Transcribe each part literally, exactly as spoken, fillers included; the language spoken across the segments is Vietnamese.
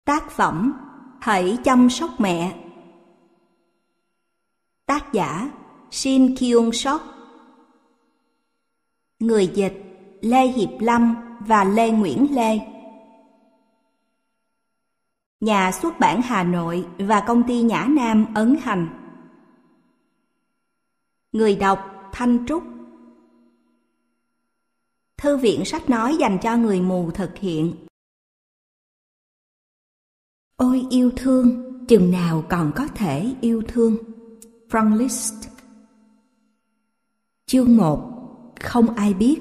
Tác phẩm Hãy chăm sóc mẹ. Tác giả Shin Kyung Sok. Người dịch Lê Hiệp Lâm và Lê Nguyễn Lê. Nhà xuất bản Hà Nội và công ty Nhã Nam ấn hành. Người đọc Thanh Trúc. Thư viện sách nói dành cho người mù thực hiện. Ôi yêu thương, chừng nào còn có thể yêu thương. Frank Liszt. Chương một. Không ai biết.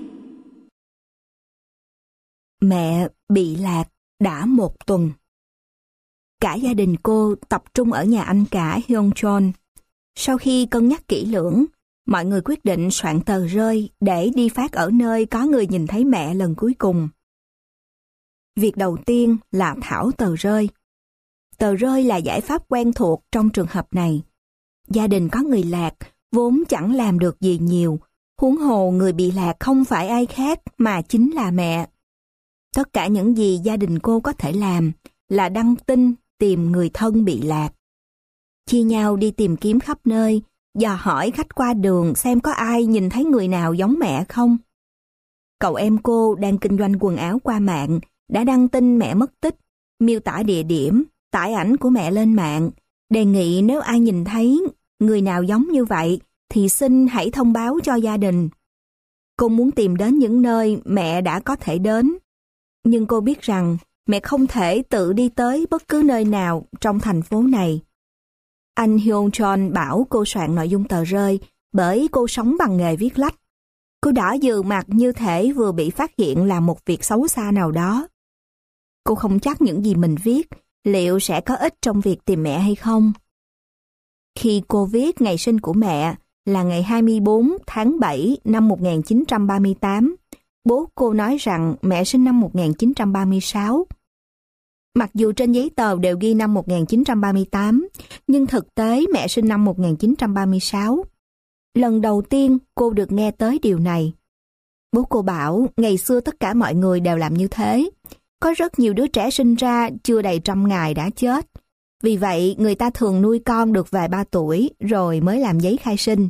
Mẹ bị lạc đã một tuần. Cả gia đình cô tập trung ở nhà anh cả Hyun Chol. Sau khi cân nhắc kỹ lưỡng, mọi người quyết định soạn tờ rơi để đi phát ở nơi có người nhìn thấy mẹ lần cuối cùng. Việc đầu tiên là thảo tờ rơi. Tờ rơi là giải pháp quen thuộc trong trường hợp này. Gia đình có người lạc vốn chẳng làm được gì nhiều, huống hồ người bị lạc không phải ai khác mà chính là mẹ. Tất cả những gì gia đình cô có thể làm là đăng tin tìm người thân bị lạc. Chia nhau đi tìm kiếm khắp nơi, dò hỏi khách qua đường xem có ai nhìn thấy người nào giống mẹ không. Cậu em cô đang kinh doanh quần áo qua mạng đã đăng tin mẹ mất tích, miêu tả địa điểm, tải ảnh của mẹ lên mạng, đề nghị nếu ai nhìn thấy người nào giống như vậy thì xin hãy thông báo cho gia đình. Cô muốn tìm đến những nơi mẹ đã có thể đến, nhưng cô biết rằng mẹ không thể tự đi tới bất cứ nơi nào trong thành phố này. Anh Hyun Chol bảo cô soạn nội dung tờ rơi bởi cô sống bằng nghề viết lách. Cô đỏ dừ mặt như thể vừa bị phát hiện làm một việc xấu xa nào đó. Cô không chắc những gì mình viết liệu sẽ có ích trong việc tìm mẹ hay không. Khi cô viết ngày sinh của mẹ là ngày hai mươi bốn tháng bảy năm một nghìn chín trăm ba mươi tám, bố cô nói rằng mẹ sinh năm một nghìn chín trăm ba mươi sáu. Mặc dù trên giấy tờ đều ghi năm một nghìn chín trăm ba mươi tám, nhưng thực tế mẹ sinh năm một nghìn chín trăm ba mươi sáu. Lần đầu tiên cô được nghe tới điều này. Bố cô bảo ngày xưa tất cả mọi người đều làm như thế. Có rất nhiều đứa trẻ sinh ra chưa đầy trăm ngày đã chết. Vì vậy người ta thường nuôi con được vài ba tuổi rồi mới làm giấy khai sinh.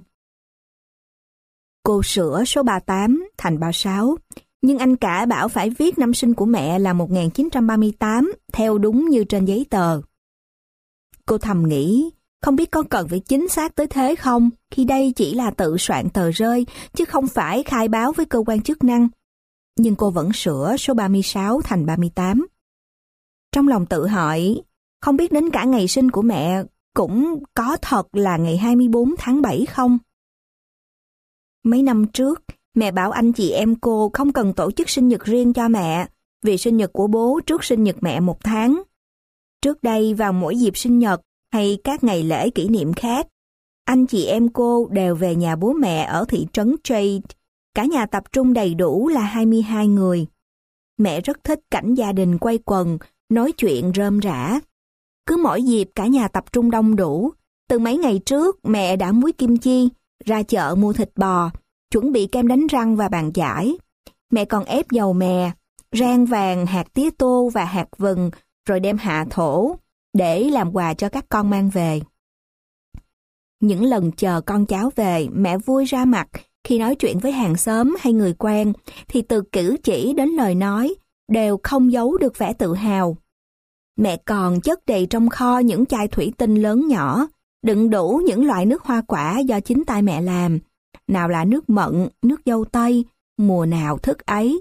Cô sửa số ba mươi tám thành ba mươi sáu. Nhưng anh cả bảo phải viết năm sinh của mẹ là một nghìn chín trăm ba mươi tám theo đúng như trên giấy tờ. Cô thầm nghĩ, không biết có cần phải chính xác tới thế không, khi đây chỉ là tự soạn tờ rơi, chứ không phải khai báo với cơ quan chức năng. Nhưng cô vẫn sửa số ba mươi sáu thành ba mươi tám. Trong lòng tự hỏi, không biết đến cả ngày sinh của mẹ cũng có thật là ngày hai mươi bốn tháng bảy không? Mấy năm trước, mẹ bảo anh chị em cô không cần tổ chức sinh nhật riêng cho mẹ, vì sinh nhật của bố trước sinh nhật mẹ một tháng. Trước đây vào mỗi dịp sinh nhật hay các ngày lễ kỷ niệm khác, anh chị em cô đều về nhà bố mẹ ở thị trấn Jade. Cả nhà tập trung đầy đủ là hai mươi hai người. Mẹ rất thích cảnh gia đình quây quần, nói chuyện rơm rả. Cứ mỗi dịp cả nhà tập trung đông đủ, từ mấy ngày trước mẹ đã muối kim chi, ra chợ mua thịt bò, chuẩn bị kem đánh răng và bàn chải. Mẹ còn ép dầu mè, rang vàng, hạt tía tô và hạt vừng, rồi đem hạ thổ, để làm quà cho các con mang về. Những lần chờ con cháu về, mẹ vui ra mặt. Khi nói chuyện với hàng xóm hay người quen, thì từ cử chỉ đến lời nói, đều không giấu được vẻ tự hào. Mẹ còn chất đầy trong kho những chai thủy tinh lớn nhỏ, đựng đủ những loại nước hoa quả do chính tay mẹ làm. Nào là nước mận, nước dâu tây, mùa nào thức ấy.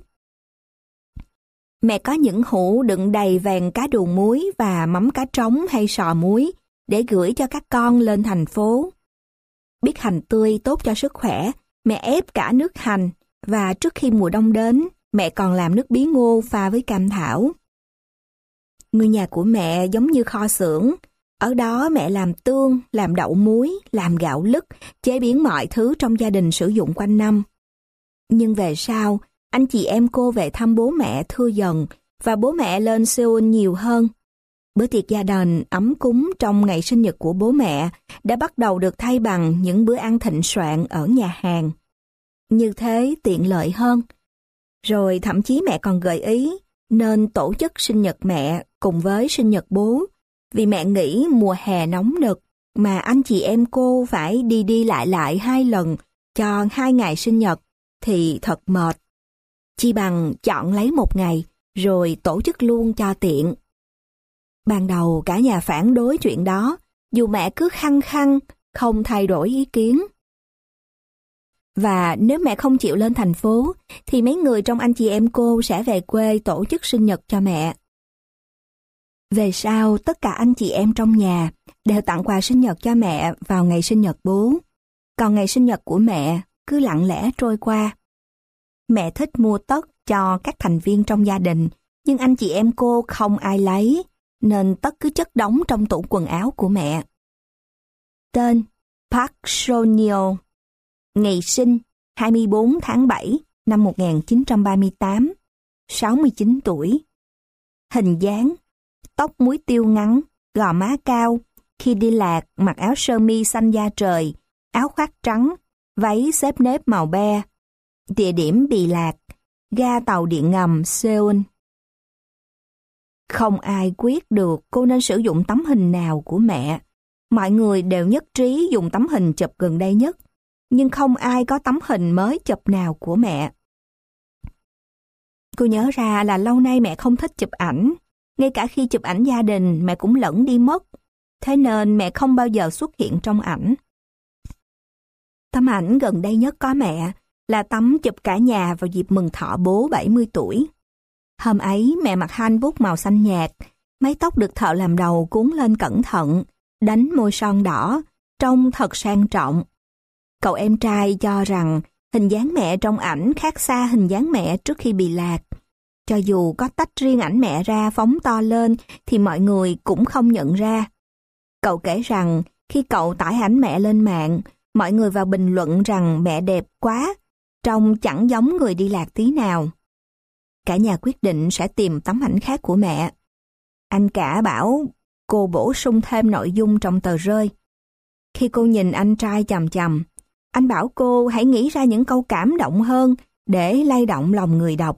Mẹ có những hũ đựng đầy vàng cá đù muối và mắm cá trống hay sò muối để gửi cho các con lên thành phố. Biết hành tươi tốt cho sức khỏe, mẹ ép cả nước hành, và trước khi mùa đông đến, mẹ còn làm nước bí ngô pha với cam thảo. Ngôi nhà của mẹ giống như kho xưởng. Ở đó mẹ làm tương, làm đậu muối, làm gạo lứt, chế biến mọi thứ trong gia đình sử dụng quanh năm. Nhưng về sau, anh chị em cô về thăm bố mẹ thưa dần, và bố mẹ lên Seoul nhiều hơn. Bữa tiệc gia đình ấm cúng trong ngày sinh nhật của bố mẹ đã bắt đầu được thay bằng những bữa ăn thịnh soạn ở nhà hàng. Như thế tiện lợi hơn. Rồi thậm chí mẹ còn gợi ý, nên tổ chức sinh nhật mẹ cùng với sinh nhật bố, vì mẹ nghĩ mùa hè nóng nực mà anh chị em cô phải đi đi lại lại hai lần cho hai ngày sinh nhật thì thật mệt. Chi bằng chọn lấy một ngày rồi tổ chức luôn cho tiện. Ban đầu cả nhà phản đối chuyện đó, dù mẹ cứ khăng khăng không thay đổi ý kiến. Và nếu mẹ không chịu lên thành phố, thì mấy người trong anh chị em cô sẽ về quê tổ chức sinh nhật cho mẹ. Về sau, tất cả anh chị em trong nhà đều tặng quà sinh nhật cho mẹ vào ngày sinh nhật bố. Còn ngày sinh nhật của mẹ cứ lặng lẽ trôi qua. Mẹ thích mua tất cho các thành viên trong gia đình, nhưng anh chị em cô không ai lấy, nên tất cứ chất đống trong tủ quần áo của mẹ. Tên: Park So-nyeol. Ngày sinh: hai mươi bốn tháng bảy năm một nghìn chín trăm ba mươi tám, sáu mươi chín tuổi. Hình dáng: tóc muối tiêu ngắn, gò má cao, khi đi lạc mặc áo sơ mi xanh da trời, áo khoác trắng, váy xếp nếp màu be. Địa điểm Bì Lạc, ga tàu điện ngầm Seoul. Không ai quyết được cô nên sử dụng tấm hình nào của mẹ. Mọi người đều nhất trí dùng tấm hình chụp gần đây nhất, nhưng không ai có tấm hình mới chụp nào của mẹ. Cô nhớ ra là lâu nay mẹ không thích chụp ảnh, ngay cả khi chụp ảnh gia đình mẹ cũng lẫn đi mất, thế nên mẹ không bao giờ xuất hiện trong ảnh. Tấm ảnh gần đây nhất có mẹ là tấm chụp cả nhà vào dịp mừng thọ bố bảy mươi tuổi. Hôm ấy mẹ mặc hanbok màu xanh nhạt, mái tóc được thợ làm đầu cuốn lên cẩn thận, đánh môi son đỏ, trông thật sang trọng. Cậu em trai cho rằng hình dáng mẹ trong ảnh khác xa hình dáng mẹ trước khi bị lạc. Cho dù có tách riêng ảnh mẹ ra phóng to lên thì mọi người cũng không nhận ra. Cậu kể rằng khi cậu tải ảnh mẹ lên mạng, mọi người vào bình luận rằng mẹ đẹp quá, trông chẳng giống người đi lạc tí nào. Cả nhà quyết định sẽ tìm tấm ảnh khác của mẹ. Anh cả bảo cô bổ sung thêm nội dung trong tờ rơi. Khi cô nhìn anh trai chằm chằm, anh bảo cô hãy nghĩ ra những câu cảm động hơn để lay động lòng người đọc.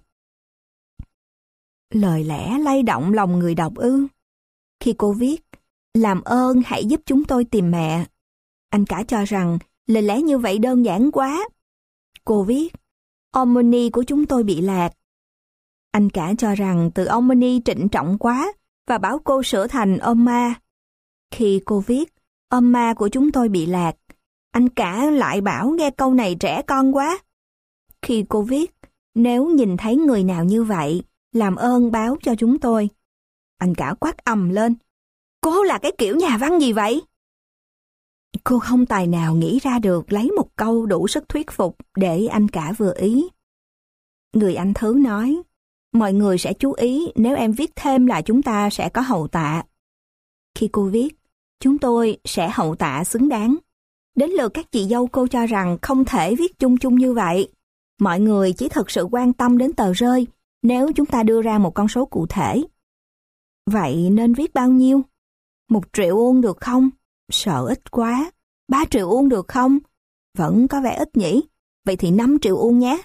Lời lẽ lay động lòng người đọc ư? Khi cô viết, làm ơn hãy giúp chúng tôi tìm mẹ, anh cả cho rằng lời lẽ như vậy đơn giản quá. Cô viết, Omni của chúng tôi bị lạc. Anh cả cho rằng từ Omni trịnh trọng quá và bảo cô sửa thành Oma. Khi cô viết, Oma của chúng tôi bị lạc, anh cả lại bảo nghe câu này trẻ con quá. Khi cô viết, nếu nhìn thấy người nào như vậy, làm ơn báo cho chúng tôi, anh cả quát ầm lên, cô là cái kiểu nhà văn gì vậy? Cô không tài nào nghĩ ra được lấy một câu đủ sức thuyết phục để anh cả vừa ý. Người anh thứ nói, mọi người sẽ chú ý nếu em viết thêm là chúng ta sẽ có hậu tạ. Khi cô viết, chúng tôi sẽ hậu tạ xứng đáng. Đến lượt các chị dâu cô cho rằng không thể viết chung chung như vậy. Mọi người chỉ thực sự quan tâm đến tờ rơi nếu chúng ta đưa ra một con số cụ thể. Vậy nên viết bao nhiêu? Một triệu won được không? Sợ ít quá. Ba triệu won được không? Vẫn có vẻ ít nhỉ? Vậy thì năm triệu won nhé.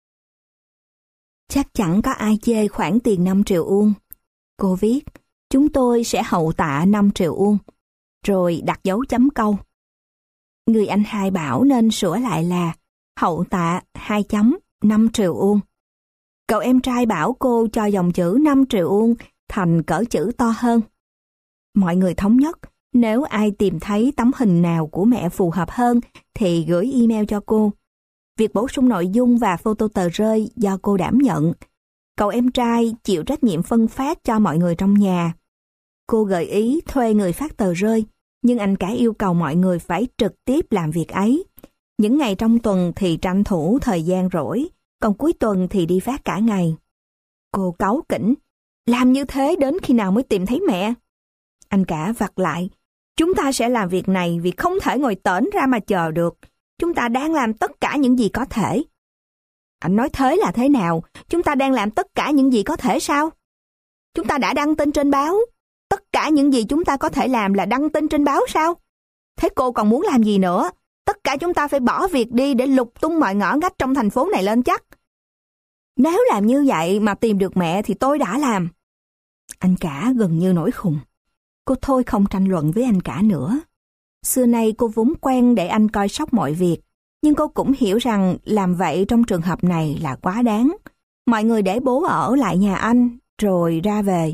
Chắc chẳng có ai chê khoản tiền năm triệu won. Cô viết, chúng tôi sẽ hậu tạ năm triệu won. Rồi đặt dấu chấm câu. Người anh hai bảo nên sửa lại là hậu tạ hai chấm năm triệu won. Cậu em trai bảo cô cho dòng chữ năm triệu won thành cỡ chữ to hơn. Mọi người thống nhất, nếu ai tìm thấy tấm hình nào của mẹ phù hợp hơn thì gửi email cho cô. Việc bổ sung nội dung và photo tờ rơi do cô đảm nhận. Cậu em trai chịu trách nhiệm phân phát cho mọi người trong nhà. Cô gợi ý thuê người phát tờ rơi, nhưng anh cả yêu cầu mọi người phải trực tiếp làm việc ấy. Những ngày trong tuần thì tranh thủ thời gian rỗi, còn cuối tuần thì đi phát cả ngày. Cô cáu kỉnh, làm như thế đến khi nào mới tìm thấy mẹ? Anh cả vặt lại, chúng ta sẽ làm việc này vì không thể ngồi tởn ra mà chờ được. Chúng ta đang làm tất cả những gì có thể. Anh nói thế là thế nào? Chúng ta đang làm tất cả những gì có thể sao? Chúng ta đã đăng tin trên báo. Tất cả những gì chúng ta có thể làm là đăng tin trên báo sao? Thế cô còn muốn làm gì nữa? Tất cả chúng ta phải bỏ việc đi để lục tung mọi ngõ ngách trong thành phố này lên chắc. Nếu làm như vậy mà tìm được mẹ thì tôi đã làm. Anh cả gần như nổi khùng. Cô thôi không tranh luận với anh cả nữa. Xưa nay cô vốn quen để anh coi sóc mọi việc, nhưng cô cũng hiểu rằng làm vậy trong trường hợp này là quá đáng. Mọi người để bố ở lại nhà anh, rồi ra về.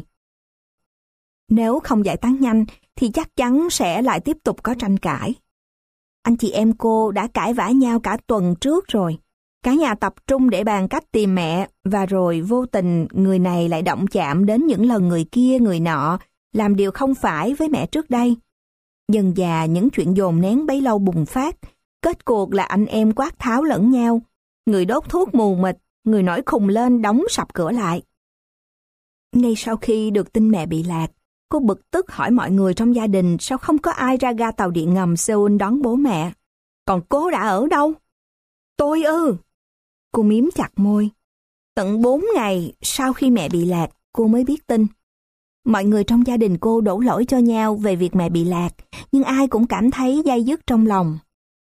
Nếu không giải tán nhanh, thì chắc chắn sẽ lại tiếp tục có tranh cãi. Anh chị em cô đã cãi vã nhau cả tuần trước rồi. Cả nhà tập trung để bàn cách tìm mẹ, và rồi vô tình người này lại động chạm đến những lần người kia người nọ làm điều không phải với mẹ trước đây. Dần dà những chuyện dồn nén bấy lâu bùng phát, kết cuộc là anh em quát tháo lẫn nhau. Người đốt thuốc mù mịt, người nổi khùng lên đóng sập cửa lại. Ngay sau khi được tin mẹ bị lạc, cô bực tức hỏi mọi người trong gia đình sao không có ai ra ga tàu điện ngầm Seoul đón bố mẹ. Còn cô đã ở đâu? Tôi ư? Cô miếm chặt môi. Tận bốn ngày sau khi mẹ bị lạc, cô mới biết tin. Mọi người trong gia đình cô đổ lỗi cho nhau về việc mẹ bị lạc, nhưng ai cũng cảm thấy day dứt trong lòng.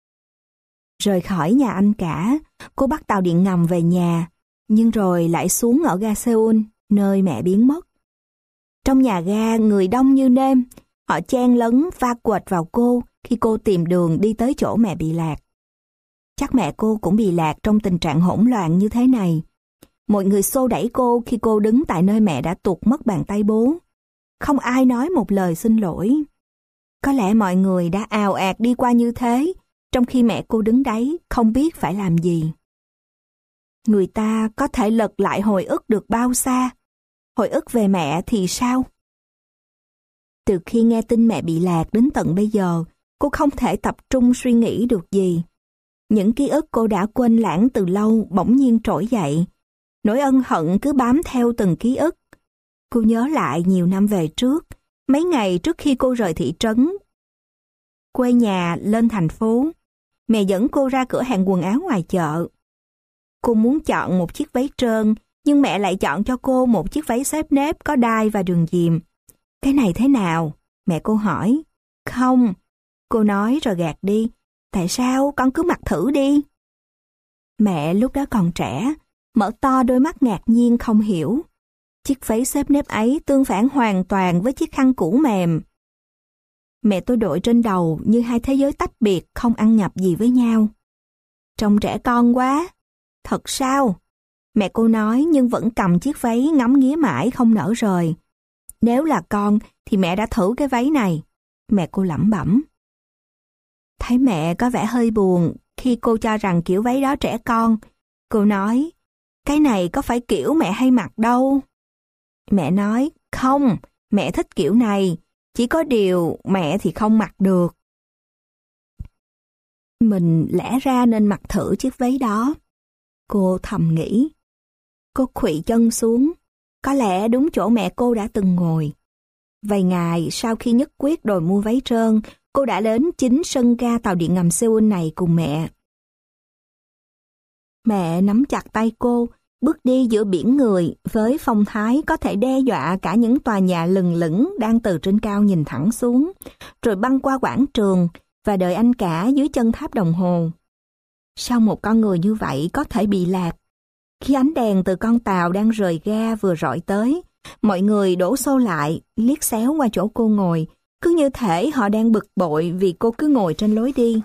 Rời khỏi nhà anh cả, cô bắt tàu điện ngầm về nhà, nhưng rồi lại xuống ở ga Seoul, nơi mẹ biến mất. Trong nhà ga người đông như nêm, họ chen lấn va quệt vào cô khi cô tìm đường đi tới chỗ mẹ bị lạc. Chắc mẹ cô cũng bị lạc trong tình trạng hỗn loạn như thế này. Mọi người xô đẩy cô khi cô đứng tại nơi mẹ đã tuột mất bàn tay bố. Không ai nói một lời xin lỗi. Có lẽ mọi người đã ào ạt đi qua như thế, trong khi mẹ cô đứng đấy không biết phải làm gì. Người ta có thể lật lại hồi ức được bao xa. Hồi ức về mẹ thì sao? Từ khi nghe tin mẹ bị lạc đến tận bây giờ, cô không thể tập trung suy nghĩ được gì. Những ký ức cô đã quên lãng từ lâu bỗng nhiên trỗi dậy. Nỗi ân hận cứ bám theo từng ký ức. Cô nhớ lại nhiều năm về trước, mấy ngày trước khi cô rời thị trấn, quê nhà lên thành phố, mẹ dẫn cô ra cửa hàng quần áo ngoài chợ. Cô muốn chọn một chiếc váy trơn, nhưng mẹ lại chọn cho cô một chiếc váy xếp nếp có đai và đường diềm. Cái này thế nào? Mẹ cô hỏi. Không, cô nói rồi gạt đi. Tại sao? Con cứ mặc thử đi. Mẹ lúc đó còn trẻ, mở to đôi mắt ngạc nhiên không hiểu. Chiếc váy xếp nếp ấy tương phản hoàn toàn với chiếc khăn cũ mềm. Mẹ tôi đội trên đầu như hai thế giới tách biệt không ăn nhập gì với nhau. Trông trẻ con quá. Thật sao? Mẹ cô nói nhưng vẫn cầm chiếc váy ngắm nghía mãi không nỡ rời. Nếu là con thì mẹ đã thử cái váy này. Mẹ cô lẩm bẩm. Thấy mẹ có vẻ hơi buồn khi cô cho rằng kiểu váy đó trẻ con. Cô nói, cái này có phải kiểu mẹ hay mặc đâu. Mẹ nói, không, mẹ thích kiểu này. Chỉ có điều mẹ thì không mặc được. Mình lẽ ra nên mặc thử chiếc váy đó. Cô thầm nghĩ. Cô khuỵu chân xuống. Có lẽ đúng chỗ mẹ cô đã từng ngồi. Vài ngày sau khi nhất quyết đòi mua váy trơn, cô đã đến chính sân ga tàu điện ngầm Seoul này cùng mẹ. Mẹ nắm chặt tay cô, bước đi giữa biển người với phong thái có thể đe dọa cả những tòa nhà lừng lững đang từ trên cao nhìn thẳng xuống, rồi băng qua quảng trường và đợi anh cả dưới chân tháp đồng hồ. Sao một con người như vậy có thể bị lạc? Khi ánh đèn từ con tàu đang rời ga vừa rọi tới, mọi người đổ xô lại, liếc xéo qua chỗ cô ngồi, cứ như thể họ đang bực bội vì cô cứ ngồi trên lối đi.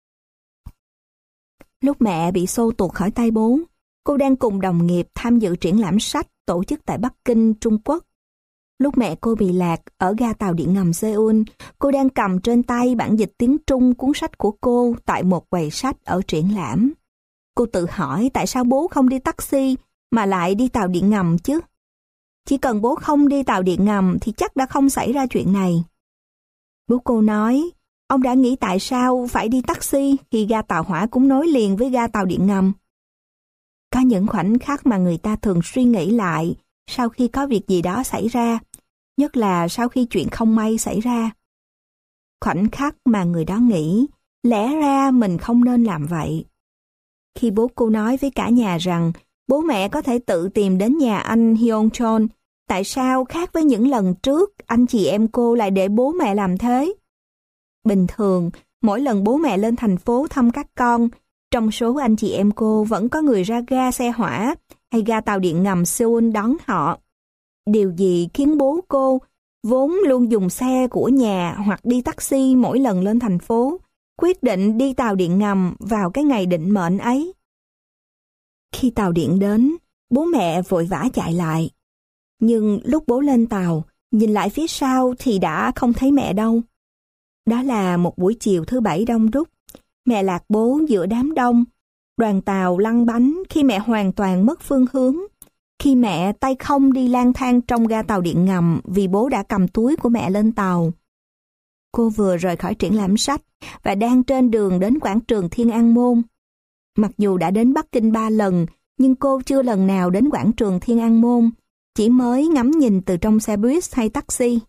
Lúc mẹ bị xô tuột khỏi tay bố, cô đang cùng đồng nghiệp tham dự triển lãm sách tổ chức tại Bắc Kinh, Trung Quốc. Lúc mẹ cô bị lạc ở ga tàu điện ngầm Seoul, cô đang cầm trên tay bản dịch tiếng Trung cuốn sách của cô tại một quầy sách ở triển lãm. Cô tự hỏi tại sao bố không đi taxi mà lại đi tàu điện ngầm chứ? Chỉ cần bố không đi tàu điện ngầm thì chắc đã không xảy ra chuyện này. Bố cô nói, ông đã nghĩ tại sao phải đi taxi khi ga tàu hỏa cũng nối liền với ga tàu điện ngầm. Có những khoảnh khắc mà người ta thường suy nghĩ lại sau khi có việc gì đó xảy ra, nhất là sau khi chuyện không may xảy ra. Khoảnh khắc mà người đó nghĩ, lẽ ra mình không nên làm vậy. Khi bố cô nói với cả nhà rằng bố mẹ có thể tự tìm đến nhà anh Hyun Chol, tại sao khác với những lần trước anh chị em cô lại để bố mẹ làm thế? Bình thường, mỗi lần bố mẹ lên thành phố thăm các con, trong số anh chị em cô vẫn có người ra ga xe hỏa hay ga tàu điện ngầm Seoul đón họ. Điều gì khiến bố cô, vốn luôn dùng xe của nhà hoặc đi taxi mỗi lần lên thành phố, quyết định đi tàu điện ngầm vào cái ngày định mệnh ấy? Khi tàu điện đến, bố mẹ vội vã chạy lại. Nhưng lúc bố lên tàu, nhìn lại phía sau thì đã không thấy mẹ đâu. Đó là một buổi chiều thứ bảy đông đúc. Mẹ lạc bố giữa đám đông. Đoàn tàu lăn bánh khi mẹ hoàn toàn mất phương hướng. Khi mẹ tay không đi lang thang trong ga tàu điện ngầm vì bố đã cầm túi của mẹ lên tàu. Cô vừa rời khỏi triển lãm sách và đang trên đường đến quảng trường Thiên An Môn. Mặc dù đã đến Bắc Kinh ba lần, nhưng cô chưa lần nào đến quảng trường Thiên An Môn, chỉ mới ngắm nhìn từ trong xe buýt hay taxi.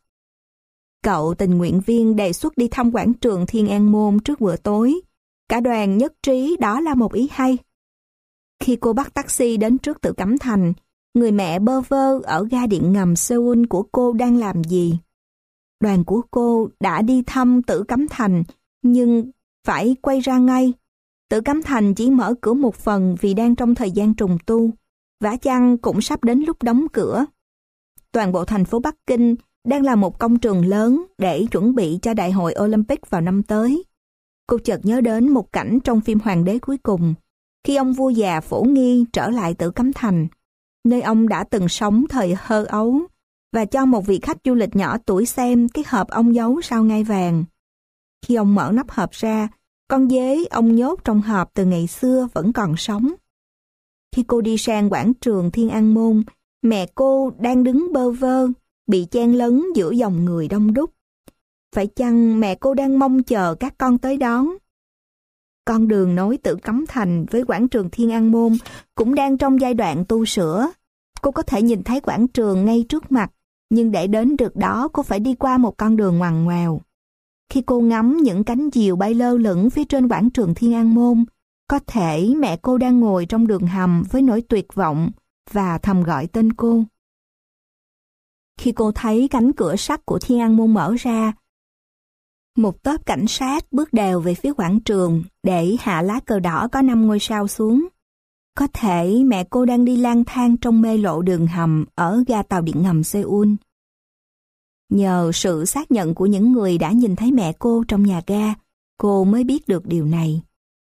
Cậu tình nguyện viên đề xuất đi thăm quảng trường Thiên An Môn trước bữa tối. Cả đoàn nhất trí đó là một ý hay. Khi cô bắt taxi đến trước Tử Cấm Thành, người mẹ bơ vơ ở ga điện ngầm Seoul của cô đang làm gì? Đoàn của cô đã đi thăm Tử Cấm Thành, nhưng phải quay ra ngay. Tử Cấm Thành chỉ mở cửa một phần vì đang trong thời gian trùng tu, vả chăng cũng sắp đến lúc đóng cửa. Toàn bộ thành phố Bắc Kinh đang là một công trường lớn để chuẩn bị cho Đại hội Olympic vào năm tới. Cô chợt nhớ đến một cảnh trong phim Hoàng đế cuối cùng, khi ông vua già Phổ Nghi trở lại Tử Cấm Thành, nơi ông đã từng sống thời thơ ấu, và cho một vị khách du lịch nhỏ tuổi xem cái hộp ông giấu sau ngai vàng. Khi ông mở nắp hộp ra, con dế ông nhốt trong hộp từ ngày xưa vẫn còn sống. Khi cô đi sang quảng trường Thiên An Môn, mẹ cô đang đứng bơ vơ, bị chen lấn giữa dòng người đông đúc. Phải chăng mẹ cô đang mong chờ các con tới đón? Con đường nối Tử Cấm Thành với quảng trường Thiên An Môn cũng đang trong giai đoạn tu sửa. Cô có thể nhìn thấy quảng trường ngay trước mặt, nhưng để đến được đó cô phải đi qua một con đường ngoằn ngoèo. Khi cô ngắm những cánh diều bay lơ lửng phía trên quảng trường Thiên An Môn, có thể mẹ cô đang ngồi trong đường hầm với nỗi tuyệt vọng và thầm gọi tên cô. Khi cô thấy cánh cửa sắt của Thiên An Môn mở ra, một tốp cảnh sát bước đều về phía quảng trường để hạ lá cờ đỏ có năm ngôi sao xuống. Có thể mẹ cô đang đi lang thang trong mê lộ đường hầm ở ga tàu điện ngầm Seoul. Nhờ sự xác nhận của những người đã nhìn thấy mẹ cô trong nhà ga, cô mới biết được điều này.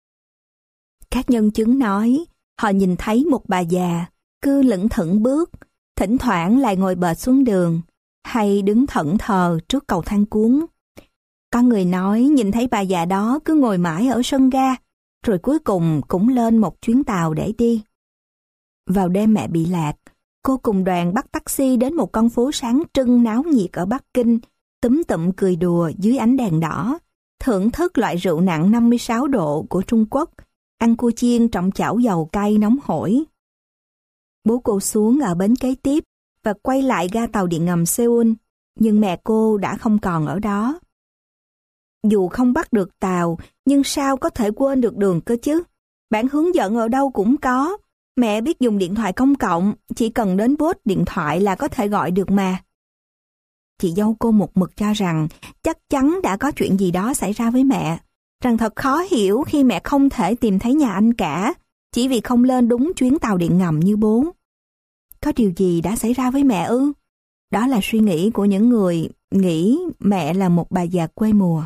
Các nhân chứng nói, họ nhìn thấy một bà già cứ lững thững bước, thỉnh thoảng lại ngồi bệt xuống đường, hay đứng thẫn thờ trước cầu thang cuốn. Có người nói nhìn thấy bà già đó cứ ngồi mãi ở sân ga, rồi cuối cùng cũng lên một chuyến tàu để đi. Vào đêm mẹ bị lạc, cô cùng đoàn bắt taxi đến một con phố sáng trưng náo nhiệt ở Bắc Kinh, túm tụm cười đùa dưới ánh đèn đỏ, thưởng thức loại rượu nặng năm mươi sáu độ của Trung Quốc, ăn cua chiên trong chảo dầu cay nóng hổi. Bố cô xuống ở bến kế tiếp và quay lại ga tàu điện ngầm Seoul, nhưng mẹ cô đã không còn ở đó. Dù không bắt được tàu, nhưng sao có thể quên được đường cơ chứ? Bản hướng dẫn ở đâu cũng có. Mẹ biết dùng điện thoại công cộng, chỉ cần đến bốt điện thoại là có thể gọi được mà. Chị dâu cô một mực cho rằng chắc chắn đã có chuyện gì đó xảy ra với mẹ, rằng thật khó hiểu khi mẹ không thể tìm thấy nhà anh cả, chỉ vì không lên đúng chuyến tàu điện ngầm như bố. Có điều gì đã xảy ra với mẹ ư? Đó là suy nghĩ của những người nghĩ mẹ là một bà già quê mùa.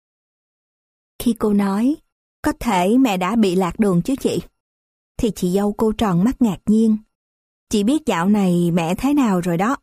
Khi cô nói, có thể mẹ đã bị lạc đường chứ chị, thì chị dâu cô tròn mắt ngạc nhiên. Chị biết dạo này mẹ thế nào rồi đó.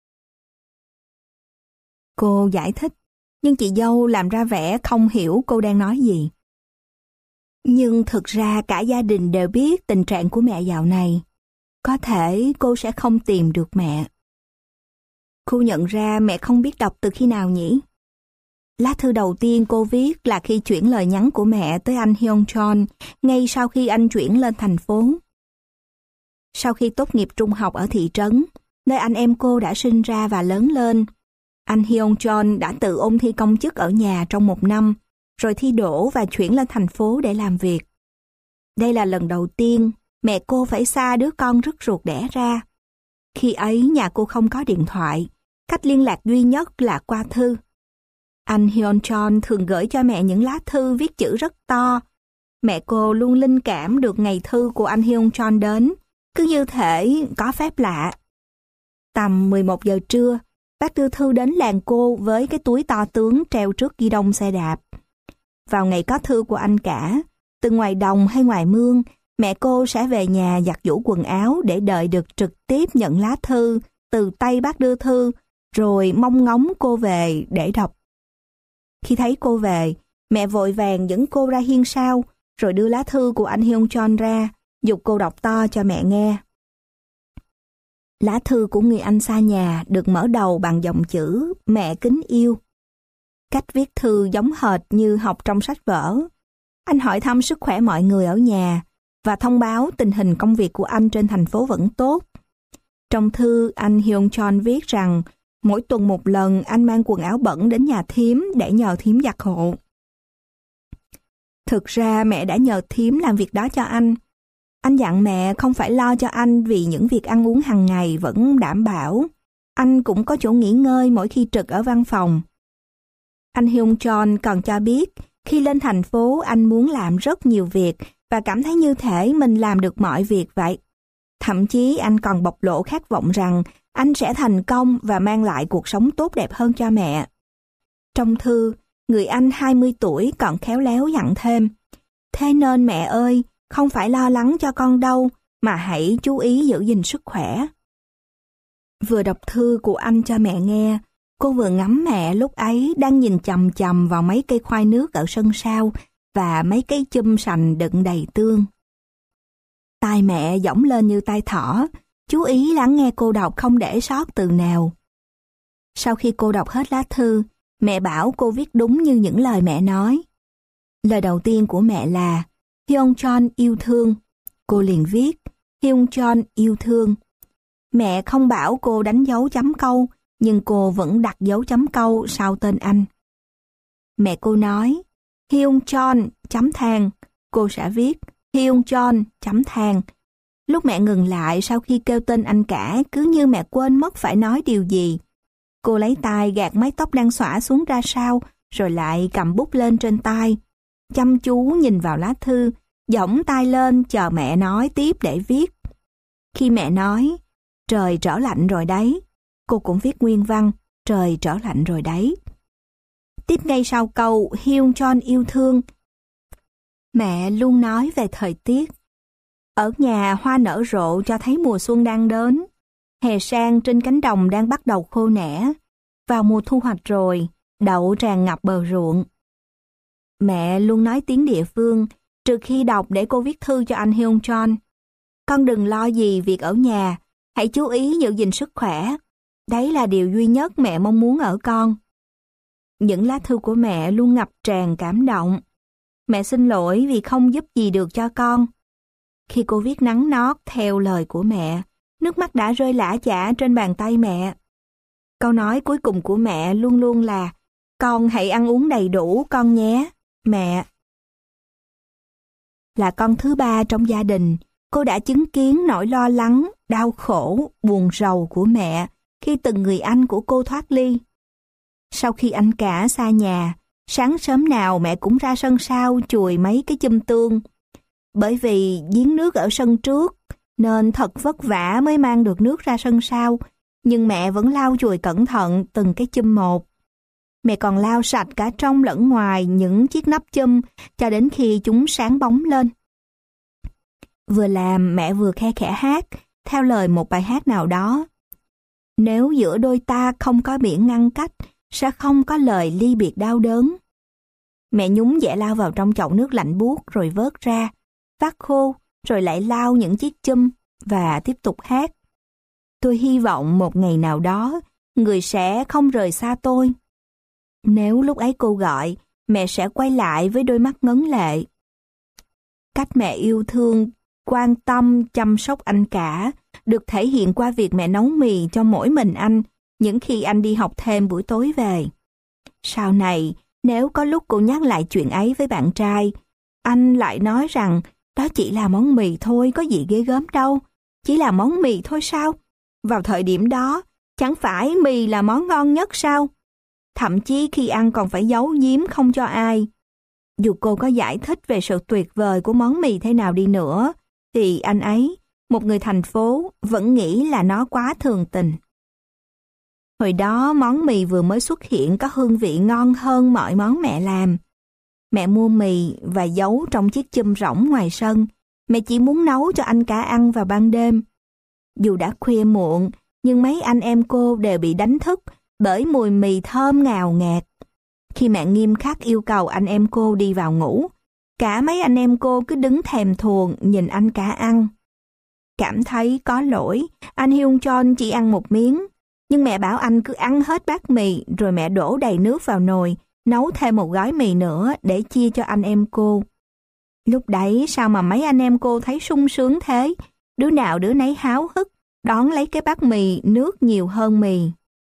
Cô giải thích, nhưng chị dâu làm ra vẻ không hiểu cô đang nói gì. Nhưng thực ra cả gia đình đều biết tình trạng của mẹ dạo này. Có thể cô sẽ không tìm được mẹ. Cô nhận ra mẹ không biết đọc từ khi nào nhỉ? Lá thư đầu tiên cô viết là khi chuyển lời nhắn của mẹ tới anh Hyun Chon ngay sau khi anh chuyển lên thành phố. Sau khi tốt nghiệp trung học ở thị trấn, nơi anh em cô đã sinh ra và lớn lên, anh Hyun Chon đã tự ôn thi công chức ở nhà trong một năm, rồi thi đỗ và chuyển lên thành phố để làm việc. Đây là lần đầu tiên mẹ cô phải xa đứa con rất ruột đẻ ra. Khi ấy nhà cô không có điện thoại, cách liên lạc duy nhất là qua thư. Anh Hyun Chon thường gửi cho mẹ những lá thư viết chữ rất to. Mẹ cô luôn linh cảm được ngày thư của anh Hyun Chon đến, cứ như thể có phép lạ. Tầm mười một giờ trưa, bác đưa thư đến làng cô với cái túi to tướng treo trước ghi đông xe đạp. Vào ngày có thư của anh cả, từ ngoài đồng hay ngoài mương, mẹ cô sẽ về nhà giặt giũ quần áo để đợi được trực tiếp nhận lá thư từ tay bác đưa thư, rồi mong ngóng cô về để đọc. Khi thấy cô về, mẹ vội vàng dẫn cô ra hiên sau, rồi đưa lá thư của anh Hyun Chon ra, giục cô đọc to cho mẹ nghe. Lá thư của người anh xa nhà được mở đầu bằng dòng chữ mẹ kính yêu. Cách viết thư giống hệt như học trong sách vở. Anh hỏi thăm sức khỏe mọi người ở nhà và thông báo tình hình công việc của anh trên thành phố vẫn tốt. Trong thư, anh Hyun Chon viết rằng mỗi tuần một lần anh mang quần áo bẩn đến nhà thím để nhờ thím giặt hộ. Thực ra mẹ đã nhờ thím làm việc đó cho anh. Anh dặn mẹ không phải lo cho anh vì những việc ăn uống hàng ngày vẫn đảm bảo. Anh cũng có chỗ nghỉ ngơi mỗi khi trực ở văn phòng. Anh Hyun Chon còn cho biết khi lên thành phố anh muốn làm rất nhiều việc và cảm thấy như thể mình làm được mọi việc vậy. Thậm chí anh còn bộc lộ khát vọng rằng anh sẽ thành công và mang lại cuộc sống tốt đẹp hơn cho mẹ. Trong thư, người anh hai mươi tuổi còn khéo léo dặn thêm: thế nên mẹ ơi, không phải lo lắng cho con đâu, mà hãy chú ý giữ gìn sức khỏe. Vừa đọc thư của anh cho mẹ nghe, cô vừa ngắm mẹ lúc ấy đang nhìn chằm chằm vào mấy cây khoai nước ở sân sau và mấy cái chum sành đựng đầy tương. Tai mẹ dõng lên như tai thỏ, chú ý lắng nghe cô đọc không để sót từ nào. Sau khi cô đọc hết lá thư, mẹ bảo cô viết đúng như những lời mẹ nói. Lời đầu tiên của mẹ là Hyun Chon yêu thương. Cô liền viết Hyun Chon yêu thương. Mẹ không bảo cô đánh dấu chấm câu, nhưng cô vẫn đặt dấu chấm câu sau tên anh. Mẹ cô nói Hyun Chon chấm than, cô sẽ viết Hyun Chon chấm than. Lúc mẹ ngừng lại sau khi kêu tên anh cả, cứ như mẹ quên mất phải nói điều gì. Cô lấy tay gạt mái tóc đang xõa xuống ra sau, rồi lại cầm bút lên trên tay, chăm chú nhìn vào lá thư, giỏng tay lên chờ mẹ nói tiếp để viết. Khi mẹ nói trời trở lạnh rồi đấy, cô cũng viết nguyên văn trời trở lạnh rồi đấy. Tiếp ngay sau câu Hyun Chon yêu thương, mẹ luôn nói về thời tiết. Ở nhà hoa nở rộ cho thấy mùa xuân đang đến. Hè sang trên cánh đồng đang bắt đầu khô nẻ. Vào mùa thu hoạch rồi, đậu tràn ngập bờ ruộng. Mẹ luôn nói tiếng địa phương, trừ khi đọc để cô viết thư cho anh Hyun Chon. Con đừng lo gì việc ở nhà, hãy chú ý giữ gìn sức khỏe. Đấy là điều duy nhất mẹ mong muốn ở con. Những lá thư của mẹ luôn ngập tràn cảm động. Mẹ xin lỗi vì không giúp gì được cho con. Khi cô viết nắn nót theo lời của mẹ, nước mắt đã rơi lã chã trên bàn tay mẹ. Câu nói cuối cùng của mẹ luôn luôn là con hãy ăn uống đầy đủ con nhé, mẹ. Là con thứ ba trong gia đình, cô đã chứng kiến nỗi lo lắng, đau khổ, buồn rầu của mẹ khi từng người anh của cô thoát ly. Sau khi anh cả xa nhà, sáng sớm nào mẹ cũng ra sân sau chùi mấy cái chum tương. Bởi vì giếng nước ở sân trước, nên thật vất vả mới mang được nước ra sân sau, nhưng mẹ vẫn lau chùi cẩn thận từng cái chum một. Mẹ còn lau sạch cả trong lẫn ngoài những chiếc nắp chum cho đến khi chúng sáng bóng lên. Vừa làm mẹ vừa khe khẽ hát, theo lời một bài hát nào đó. Nếu giữa đôi ta không có biển ngăn cách, sẽ không có lời ly biệt đau đớn. Mẹ nhúng dẻ lau vào trong chậu nước lạnh buốt rồi vớt ra, vắt khô, rồi lại lau những chiếc chum và tiếp tục hát. Tôi hy vọng một ngày nào đó, người sẽ không rời xa tôi. Nếu lúc ấy cô gọi, mẹ sẽ quay lại với đôi mắt ngấn lệ. Cách mẹ yêu thương, quan tâm, chăm sóc anh cả, được thể hiện qua việc mẹ nấu mì cho mỗi mình anh, những khi anh đi học thêm buổi tối về. Sau này, nếu có lúc cô nhắc lại chuyện ấy với bạn trai, anh lại nói rằng đó chỉ là món mì thôi, có gì ghê gớm đâu. Chỉ là món mì thôi sao? Vào thời điểm đó, chẳng phải mì là món ngon nhất sao? Thậm chí khi ăn còn phải giấu giếm không cho ai. Dù cô có giải thích về sự tuyệt vời của món mì thế nào đi nữa, thì anh ấy, một người thành phố vẫn nghĩ là nó quá thường tình. Hồi đó món mì vừa mới xuất hiện có hương vị ngon hơn mọi món mẹ làm. Mẹ mua mì và giấu trong chiếc chum rỗng ngoài sân. Mẹ chỉ muốn nấu cho anh cả ăn vào ban đêm. Dù đã khuya muộn, nhưng mấy anh em cô đều bị đánh thức bởi mùi mì thơm ngào ngạt. Khi mẹ nghiêm khắc yêu cầu anh em cô đi vào ngủ, cả mấy anh em cô cứ đứng thèm thuồng nhìn anh cả ăn. Cảm thấy có lỗi, anh Hyun Chol chỉ ăn một miếng, nhưng mẹ bảo anh cứ ăn hết bát mì rồi mẹ đổ đầy nước vào nồi, nấu thêm một gói mì nữa để chia cho anh em cô. Lúc đấy sao mà mấy anh em cô thấy sung sướng thế, đứa nào đứa nấy háo hức, đón lấy cái bát mì nước nhiều hơn mì.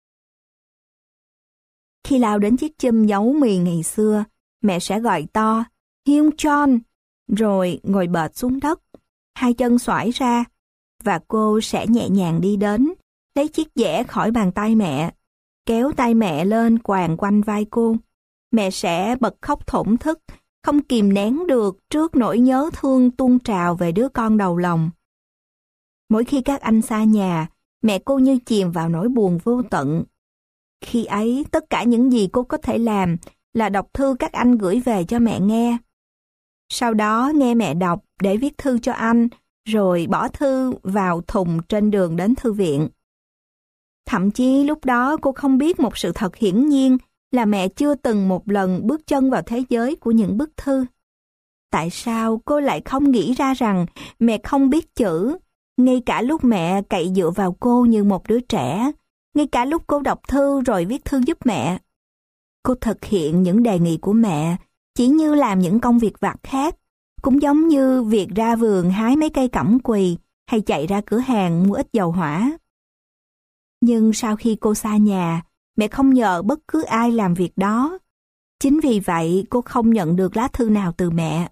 Khi lao đến chiếc chum giấu mì ngày xưa, mẹ sẽ gọi to, Hyun Chol, rồi ngồi bệt xuống đất, hai chân xoải ra, và cô sẽ nhẹ nhàng đi đến, lấy chiếc dẻ khỏi bàn tay mẹ, kéo tay mẹ lên quàng quanh vai cô. Mẹ sẽ bật khóc thổn thức, không kìm nén được trước nỗi nhớ thương tuôn trào về đứa con đầu lòng. Mỗi khi các anh xa nhà, mẹ cô như chìm vào nỗi buồn vô tận. Khi ấy, tất cả những gì cô có thể làm là đọc thư các anh gửi về cho mẹ nghe. Sau đó nghe mẹ đọc để viết thư cho anh, rồi bỏ thư vào thùng trên đường đến thư viện. Thậm chí lúc đó cô không biết một sự thật hiển nhiên là mẹ chưa từng một lần bước chân vào thế giới của những bức thư. Tại sao cô lại không nghĩ ra rằng mẹ không biết chữ, ngay cả lúc mẹ cậy dựa vào cô như một đứa trẻ, ngay cả lúc cô đọc thư rồi viết thư giúp mẹ. Cô thực hiện những đề nghị của mẹ chỉ như làm những công việc vặt khác, cũng giống như việc ra vườn hái mấy cây cẩm quỳ hay chạy ra cửa hàng mua ít dầu hỏa. Nhưng sau khi cô xa nhà, mẹ không nhờ bất cứ ai làm việc đó. Chính vì vậy cô không nhận được lá thư nào từ mẹ.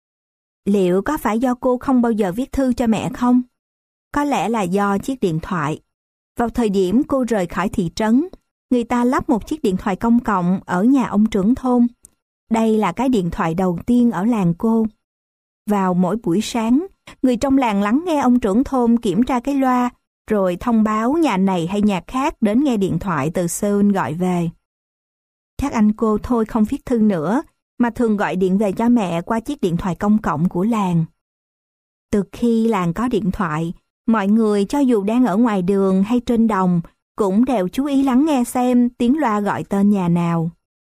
Liệu có phải do cô không bao giờ viết thư cho mẹ không? Có lẽ là do chiếc điện thoại. Vào thời điểm cô rời khỏi thị trấn, người ta lắp một chiếc điện thoại công cộng ở nhà ông trưởng thôn. Đây là cái điện thoại đầu tiên ở làng cô. Vào mỗi buổi sáng, người trong làng lắng nghe ông trưởng thôn kiểm tra cái loa, rồi thông báo nhà này hay nhà khác đến nghe điện thoại từ Seoul gọi về. Các anh cô thôi không viết thư nữa, mà thường gọi điện về cho mẹ qua chiếc điện thoại công cộng của làng. Từ khi làng có điện thoại, mọi người cho dù đang ở ngoài đường hay trên đồng, cũng đều chú ý lắng nghe xem tiếng loa gọi tên nhà nào.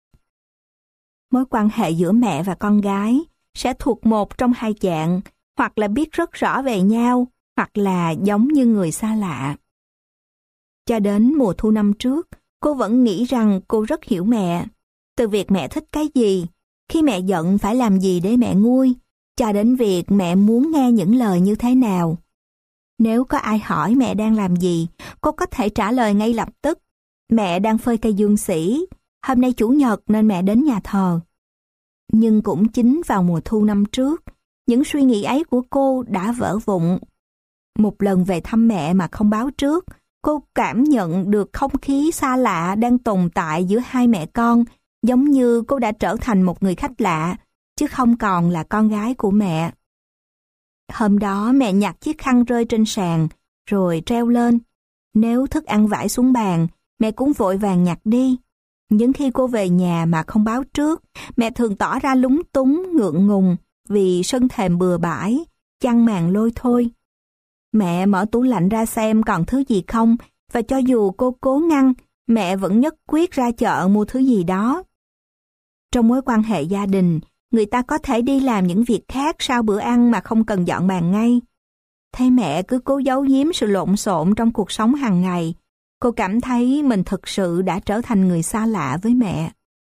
Mối quan hệ giữa mẹ và con gái sẽ thuộc một trong hai dạng, hoặc là biết rất rõ về nhau, hoặc là giống như người xa lạ. Cho đến mùa thu năm trước, cô vẫn nghĩ rằng cô rất hiểu mẹ. Từ việc mẹ thích cái gì, khi mẹ giận phải làm gì để mẹ nguôi, cho đến việc mẹ muốn nghe những lời như thế nào. Nếu có ai hỏi mẹ đang làm gì, cô có thể trả lời ngay lập tức. Mẹ đang phơi cây dương sỉ, hôm nay chủ nhật nên mẹ đến nhà thờ. Nhưng cũng chính vào mùa thu năm trước, những suy nghĩ ấy của cô đã vỡ vụn. Một lần về thăm mẹ mà không báo trước, cô cảm nhận được không khí xa lạ đang tồn tại giữa hai mẹ con, giống như cô đã trở thành một người khách lạ, chứ không còn là con gái của mẹ. Hôm đó mẹ nhặt chiếc khăn rơi trên sàn, rồi treo lên. Nếu thức ăn vãi xuống bàn, mẹ cũng vội vàng nhặt đi. Những khi cô về nhà mà không báo trước, mẹ thường tỏ ra lúng túng, ngượng ngùng, vì sân thềm bừa bãi, chăn màn lôi thôi. Mẹ mở tủ lạnh ra xem còn thứ gì không, và cho dù cô cố ngăn, mẹ vẫn nhất quyết ra chợ mua thứ gì đó. Trong mối quan hệ gia đình, người ta có thể đi làm những việc khác sau bữa ăn mà không cần dọn bàn ngay. Thấy mẹ cứ cố giấu giếm sự lộn xộn trong cuộc sống hàng ngày, cô cảm thấy mình thực sự đã trở thành người xa lạ với mẹ.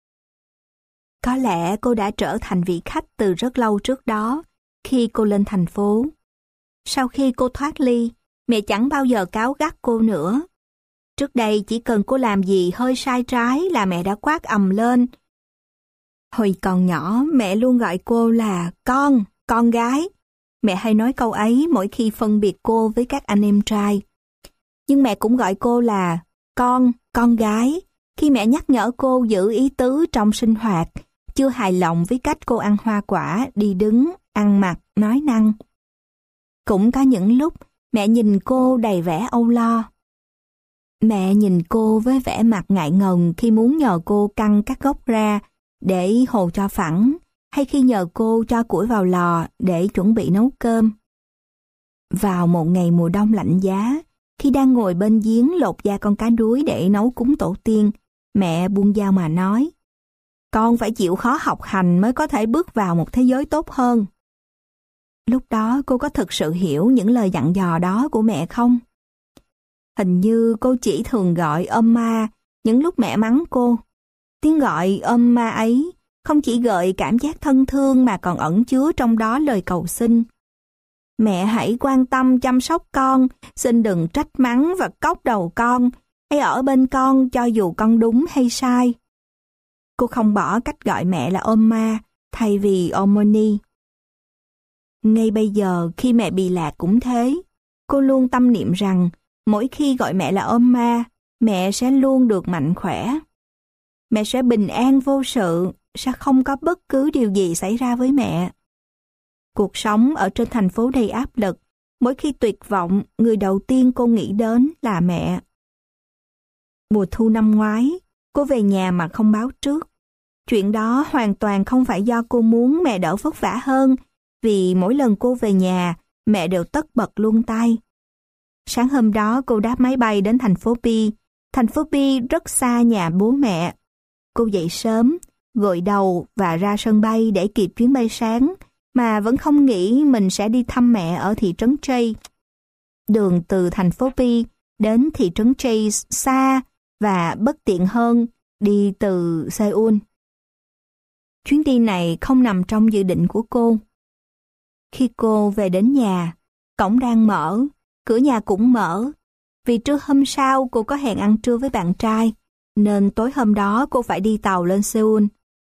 Có lẽ cô đã trở thành vị khách từ rất lâu trước đó, khi cô lên thành phố. Sau khi cô thoát ly, mẹ chẳng bao giờ cáu gắt cô nữa. Trước đây chỉ cần cô làm gì hơi sai trái là mẹ đã quát ầm lên. Hồi còn nhỏ, mẹ luôn gọi cô là con, con gái. Mẹ hay nói câu ấy mỗi khi phân biệt cô với các anh em trai. Nhưng mẹ cũng gọi cô là con, con gái, khi mẹ nhắc nhở cô giữ ý tứ trong sinh hoạt, chưa hài lòng với cách cô ăn hoa quả, đi đứng, ăn mặc, nói năng. Cũng có những lúc mẹ nhìn cô đầy vẻ âu lo. Mẹ nhìn cô với vẻ mặt ngại ngần khi muốn nhờ cô căng các gốc ra để hồ cho phẳng, hay khi nhờ cô cho củi vào lò để chuẩn bị nấu cơm. Vào một ngày mùa đông lạnh giá, khi đang ngồi bên giếng lột da con cá đuối để nấu cúng tổ tiên, mẹ buông dao mà nói: "Con phải chịu khó học hành mới có thể bước vào một thế giới tốt hơn." Lúc đó cô có thực sự hiểu những lời dặn dò đó của mẹ không? Hình như cô chỉ thường gọi Oma những lúc mẹ mắng cô. Tiếng gọi Oma ấy không chỉ gợi cảm giác thân thương mà còn ẩn chứa trong đó lời cầu xin. "Mẹ hãy quan tâm chăm sóc con, xin đừng trách mắng và cốc đầu con, hãy ở bên con cho dù con đúng hay sai." Cô không bỏ cách gọi mẹ là Oma thay vì Omoni. Ngay bây giờ khi mẹ bị lạc cũng thế, cô luôn tâm niệm rằng mỗi khi gọi mẹ là Oma, mẹ sẽ luôn được mạnh khỏe. Mẹ sẽ bình an vô sự, sẽ không có bất cứ điều gì xảy ra với mẹ. Cuộc sống ở trên thành phố đầy áp lực, mỗi khi tuyệt vọng, người đầu tiên cô nghĩ đến là mẹ. Mùa thu năm ngoái, cô về nhà mà không báo trước. Chuyện đó hoàn toàn không phải do cô muốn mẹ đỡ vất vả hơn, vì mỗi lần cô về nhà, mẹ đều tất bật luôn tay. Sáng hôm đó cô đáp máy bay đến thành phố Pi. Thành phố Pi rất xa nhà bố mẹ. Cô dậy sớm, gội đầu và ra sân bay để kịp chuyến bay sáng, mà vẫn không nghĩ mình sẽ đi thăm mẹ ở thị trấn Chase. Đường từ thành phố Pi đến thị trấn Chase xa và bất tiện hơn đi từ Seoul. Chuyến đi này không nằm trong dự định của cô. Khi cô về đến nhà, cổng đang mở, cửa nhà cũng mở. Vì trưa hôm sau cô có hẹn ăn trưa với bạn trai, nên tối hôm đó cô phải đi tàu lên Seoul.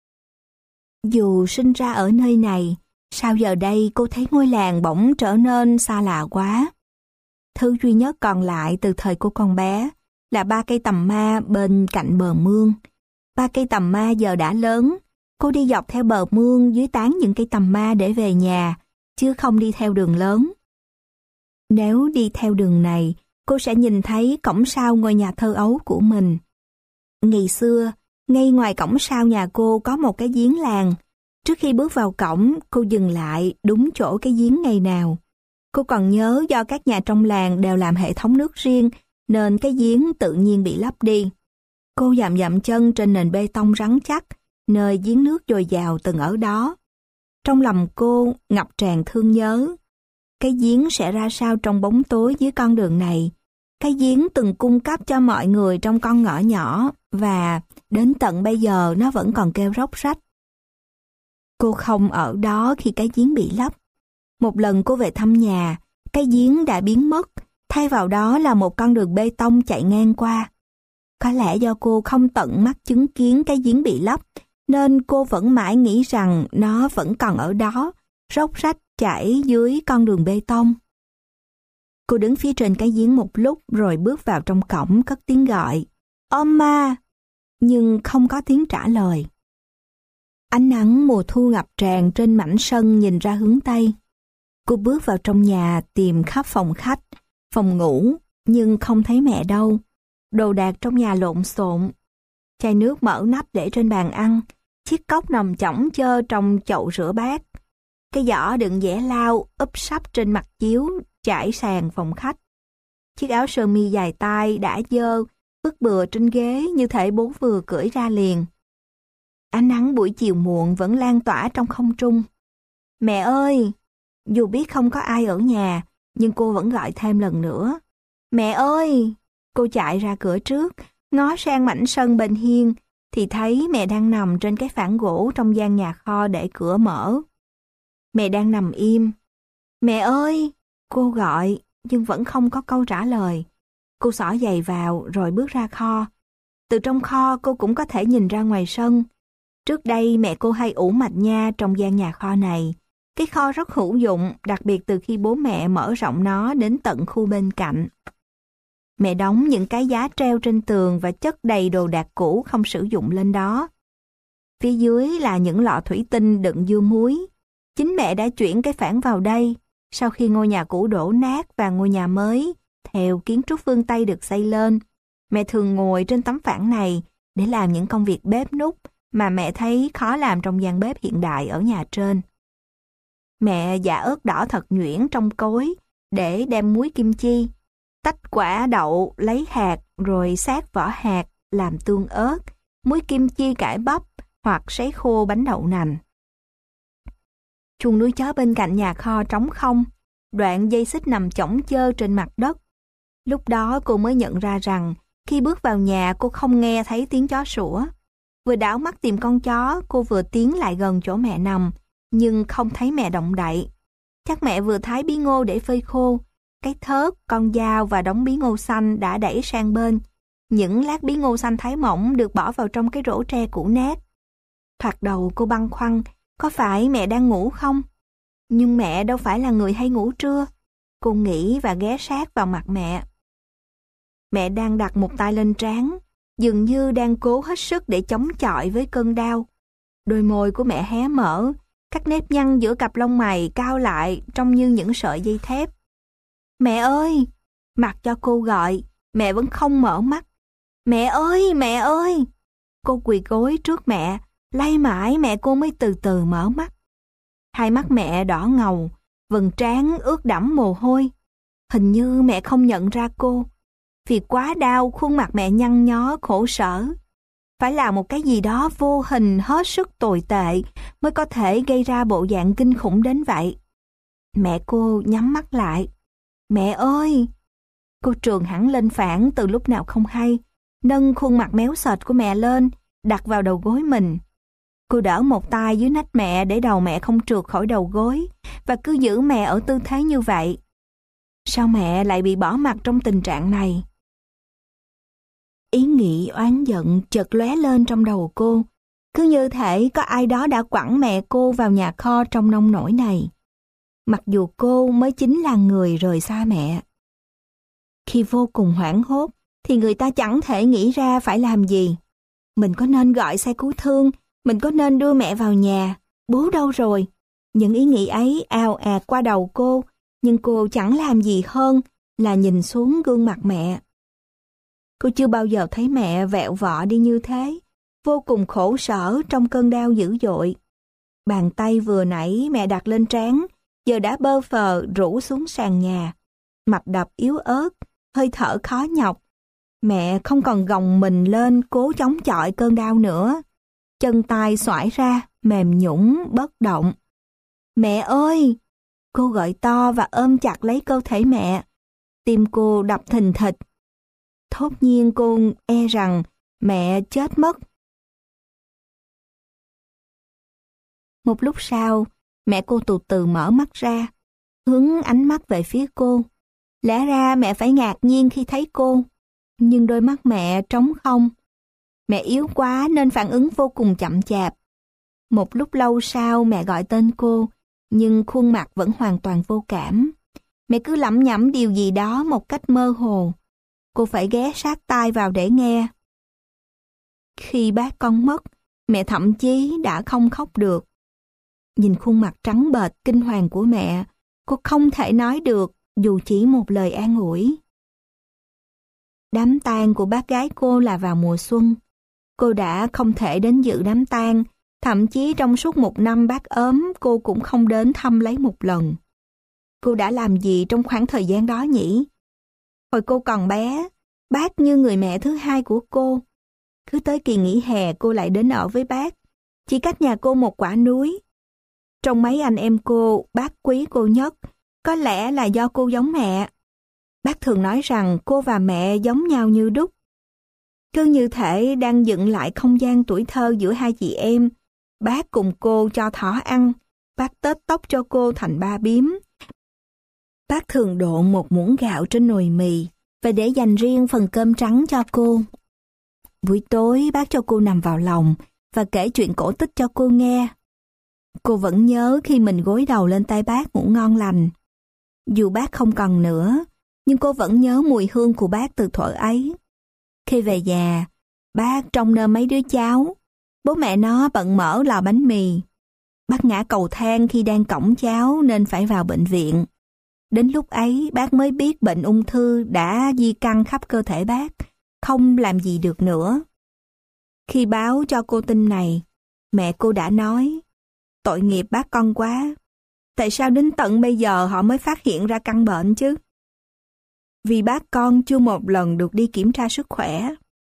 Dù sinh ra ở nơi này, sao giờ đây cô thấy ngôi làng bỗng trở nên xa lạ quá. Thứ duy nhất còn lại từ thời cô còn bé là ba cây tằm ma bên cạnh bờ mương. Ba cây tằm ma giờ đã lớn, cô đi dọc theo bờ mương dưới tán những cây tằm ma để về nhà, chứ không đi theo đường lớn. Nếu đi theo đường này, cô sẽ nhìn thấy cổng sau ngôi nhà thơ ấu của mình. Ngày xưa, ngay ngoài cổng sau nhà cô có một cái giếng làng. Trước khi bước vào cổng, cô dừng lại đúng chỗ cái giếng ngày nào. Cô còn nhớ do các nhà trong làng đều làm hệ thống nước riêng, nên cái giếng tự nhiên bị lấp đi. Cô dậm dậm chân trên nền bê tông rắn chắc, nơi giếng nước dồi dào từng ở đó. Trong lòng cô ngập tràn thương nhớ. Cái giếng sẽ ra sao trong bóng tối dưới con đường này? Cái giếng từng cung cấp cho mọi người trong con ngõ nhỏ, và đến tận bây giờ nó vẫn còn kêu róc rách. Cô không ở đó khi cái giếng bị lấp. Một lần cô về thăm nhà, cái giếng đã biến mất, thay vào đó là một con đường bê tông chạy ngang qua. Có lẽ do cô không tận mắt chứng kiến cái giếng bị lấp, nên cô vẫn mãi nghĩ rằng nó vẫn còn ở đó, róc rách chảy dưới con đường bê tông. Cô đứng phía trên cái giếng một lúc rồi bước vào trong cổng cất tiếng gọi, "Oma!" nhưng không có tiếng trả lời. Ánh nắng mùa thu ngập tràn trên mảnh sân nhìn ra hướng Tây. Cô bước vào trong nhà tìm khắp phòng khách, phòng ngủ, nhưng không thấy mẹ đâu. Đồ đạc trong nhà lộn xộn. Chai nước mở nắp để trên bàn ăn, chiếc cốc nằm chõng chơ trong chậu rửa bát. Cái giỏ đựng dẻ lau úp sấp trên mặt chiếu trải sàn phòng khách. Chiếc áo sơ mi dài tay đã dơ, vứt bừa trên ghế như thể bố vừa cởi ra liền. Ánh nắng buổi chiều muộn vẫn lan tỏa trong không trung. "Mẹ ơi!" Dù biết không có ai ở nhà, nhưng cô vẫn gọi thêm lần nữa. "Mẹ ơi!" Cô chạy ra cửa trước, ngó sang mảnh sân bên hiên, thì thấy mẹ đang nằm trên cái phản gỗ trong gian nhà kho để cửa mở. Mẹ đang nằm im. "Mẹ ơi!" Cô gọi, nhưng vẫn không có câu trả lời. Cô xỏ giày vào rồi bước ra kho. Từ trong kho cô cũng có thể nhìn ra ngoài sân. Trước đây mẹ cô hay ủ mạch nha trong gian nhà kho này. Cái kho rất hữu dụng, đặc biệt từ khi bố mẹ mở rộng nó đến tận khu bên cạnh. Mẹ đóng những cái giá treo trên tường và chất đầy đồ đạc cũ không sử dụng lên đó. Phía dưới là những lọ thủy tinh đựng dưa muối. Chính mẹ đã chuyển cái phản vào đây, Sau khi ngôi nhà cũ đổ nát và ngôi nhà mới, theo kiến trúc phương Tây được xây lên, mẹ thường ngồi trên tấm phản này để làm những công việc bếp núc mà mẹ thấy khó làm trong gian bếp hiện đại ở nhà trên. Mẹ giã ớt đỏ thật nhuyễn trong cối để đem muối kim chi, tách quả đậu lấy hạt rồi xát vỏ hạt làm tương ớt, muối kim chi cải bắp hoặc sấy khô bánh đậu nành. Chuồng nuôi chó bên cạnh nhà kho trống không, đoạn dây xích nằm chõng chơ trên mặt đất. Lúc đó cô mới nhận ra rằng khi bước vào nhà cô không nghe thấy tiếng chó sủa. Vừa đảo mắt tìm con chó, cô vừa tiến lại gần chỗ mẹ nằm, nhưng không thấy mẹ động đậy. Chắc mẹ vừa thái bí ngô để phơi khô. Cái thớt, con dao và đống bí ngô xanh đã đẩy sang bên. Những lát bí ngô xanh thái mỏng được bỏ vào trong cái rổ tre cũ nát. Thoạt đầu cô băn khoăn, có phải mẹ đang ngủ không? Nhưng mẹ đâu phải là người hay ngủ trưa. Cô nghĩ và ghé sát vào mặt mẹ. Mẹ đang đặt một tay lên trán, dường như đang cố hết sức để chống chọi với cơn đau. Đôi môi của mẹ hé mở, các nếp nhăn giữa cặp lông mày cao lại trông như những sợi dây thép. Mẹ ơi! Mặc cho cô gọi, mẹ vẫn không mở mắt. Mẹ ơi! Mẹ ơi! Cô quỳ gối trước mẹ, lay mãi mẹ cô mới từ từ mở mắt. Hai mắt mẹ đỏ ngầu, vầng trán ướt đẫm mồ hôi. Hình như mẹ không nhận ra cô. Vì quá đau, khuôn mặt mẹ nhăn nhó khổ sở. Phải là một cái gì đó vô hình hết sức tồi tệ mới có thể gây ra bộ dạng kinh khủng đến vậy. Mẹ cô nhắm mắt lại. Mẹ ơi! Cô trường hẳn lên phản từ lúc nào không hay, nâng khuôn mặt méo sệt của mẹ lên, đặt vào đầu gối mình. Cô đỡ một tay dưới nách mẹ để đầu mẹ không trượt khỏi đầu gối và cứ giữ mẹ ở tư thế như vậy. Sao mẹ lại bị bỏ mặc trong tình trạng này? Ý nghĩ oán giận chợt lóe lên trong đầu cô, cứ như thể có ai đó đã quẳng mẹ cô vào nhà kho trong nông nổi này. Mặc dù cô mới chính là người rời xa mẹ. Khi vô cùng hoảng hốt thì người ta chẳng thể nghĩ ra phải làm gì. Mình có nên gọi xe cứu thương? Mình có nên đưa mẹ vào nhà? Bố đâu rồi? Những ý nghĩ ấy ào ạt qua đầu cô, nhưng cô chẳng làm gì hơn là nhìn xuống gương mặt mẹ. Cô chưa bao giờ thấy mẹ vẹo vọ đi như thế, vô cùng khổ sở trong cơn đau dữ dội. Bàn tay vừa nãy mẹ đặt lên trán, giờ đã bơ phờ rũ xuống sàn nhà. Mạch đập yếu ớt, hơi thở khó nhọc. Mẹ không còn gồng mình lên cố chống chọi cơn đau nữa. Chân tay xoải ra, mềm nhũn bất động. Mẹ ơi! Cô gọi to và ôm chặt lấy cơ thể mẹ. Tim cô đập thình thịch. Thốt nhiên cô e rằng mẹ chết mất. Một lúc sau, mẹ cô từ từ mở mắt ra, hướng ánh mắt về phía cô. Lẽ ra mẹ phải ngạc nhiên khi thấy cô, nhưng đôi mắt mẹ trống không. Mẹ yếu quá nên phản ứng vô cùng chậm chạp. Một lúc lâu sau mẹ gọi tên cô, nhưng khuôn mặt vẫn hoàn toàn vô cảm. Mẹ cứ lẩm nhẩm điều gì đó một cách mơ hồ. Cô phải ghé sát tai vào để nghe. Khi bác con mất, mẹ thậm chí đã không khóc được. Nhìn khuôn mặt trắng bệch kinh hoàng của mẹ, cô không thể nói được dù chỉ một lời an ủi. Đám tang của bác gái cô là vào mùa xuân. Cô đã không thể đến dự đám tang, thậm chí trong suốt một năm bác ốm cô cũng không đến thăm lấy một lần. Cô đã làm gì trong khoảng thời gian đó nhỉ? Hồi cô còn bé, bác như người mẹ thứ hai của cô. Cứ tới kỳ nghỉ hè cô lại đến ở với bác, chỉ cách nhà cô một quả núi. Trong mấy anh em cô, bác quý cô nhất, có lẽ là do cô giống mẹ. Bác thường nói rằng cô và mẹ giống nhau như đúc. Cứ như thể đang dựng lại không gian tuổi thơ giữa hai chị em. Bác cùng cô cho thỏ ăn, bác tết tóc cho cô thành ba bím. Bác thường độn một muỗng gạo trên nồi mì và để dành riêng phần cơm trắng cho cô. Buổi tối bác cho cô nằm vào lòng và kể chuyện cổ tích cho cô nghe. Cô vẫn nhớ khi mình gối đầu lên tay bác ngủ ngon lành. Dù bác không còn nữa, nhưng cô vẫn nhớ mùi hương của bác từ thuở ấy. Khi về nhà, bác trông nom mấy đứa cháu. Bố mẹ nó bận mở lò bánh mì. Bác ngã cầu thang khi đang cõng cháu nên phải vào bệnh viện. Đến lúc ấy bác mới biết bệnh ung thư đã di căn khắp cơ thể bác, không làm gì được nữa. Khi báo cho cô tin này, mẹ cô đã nói, tội nghiệp bác con quá. Tại sao đến tận bây giờ họ mới phát hiện ra căn bệnh chứ? Vì bác con chưa một lần được đi kiểm tra sức khỏe.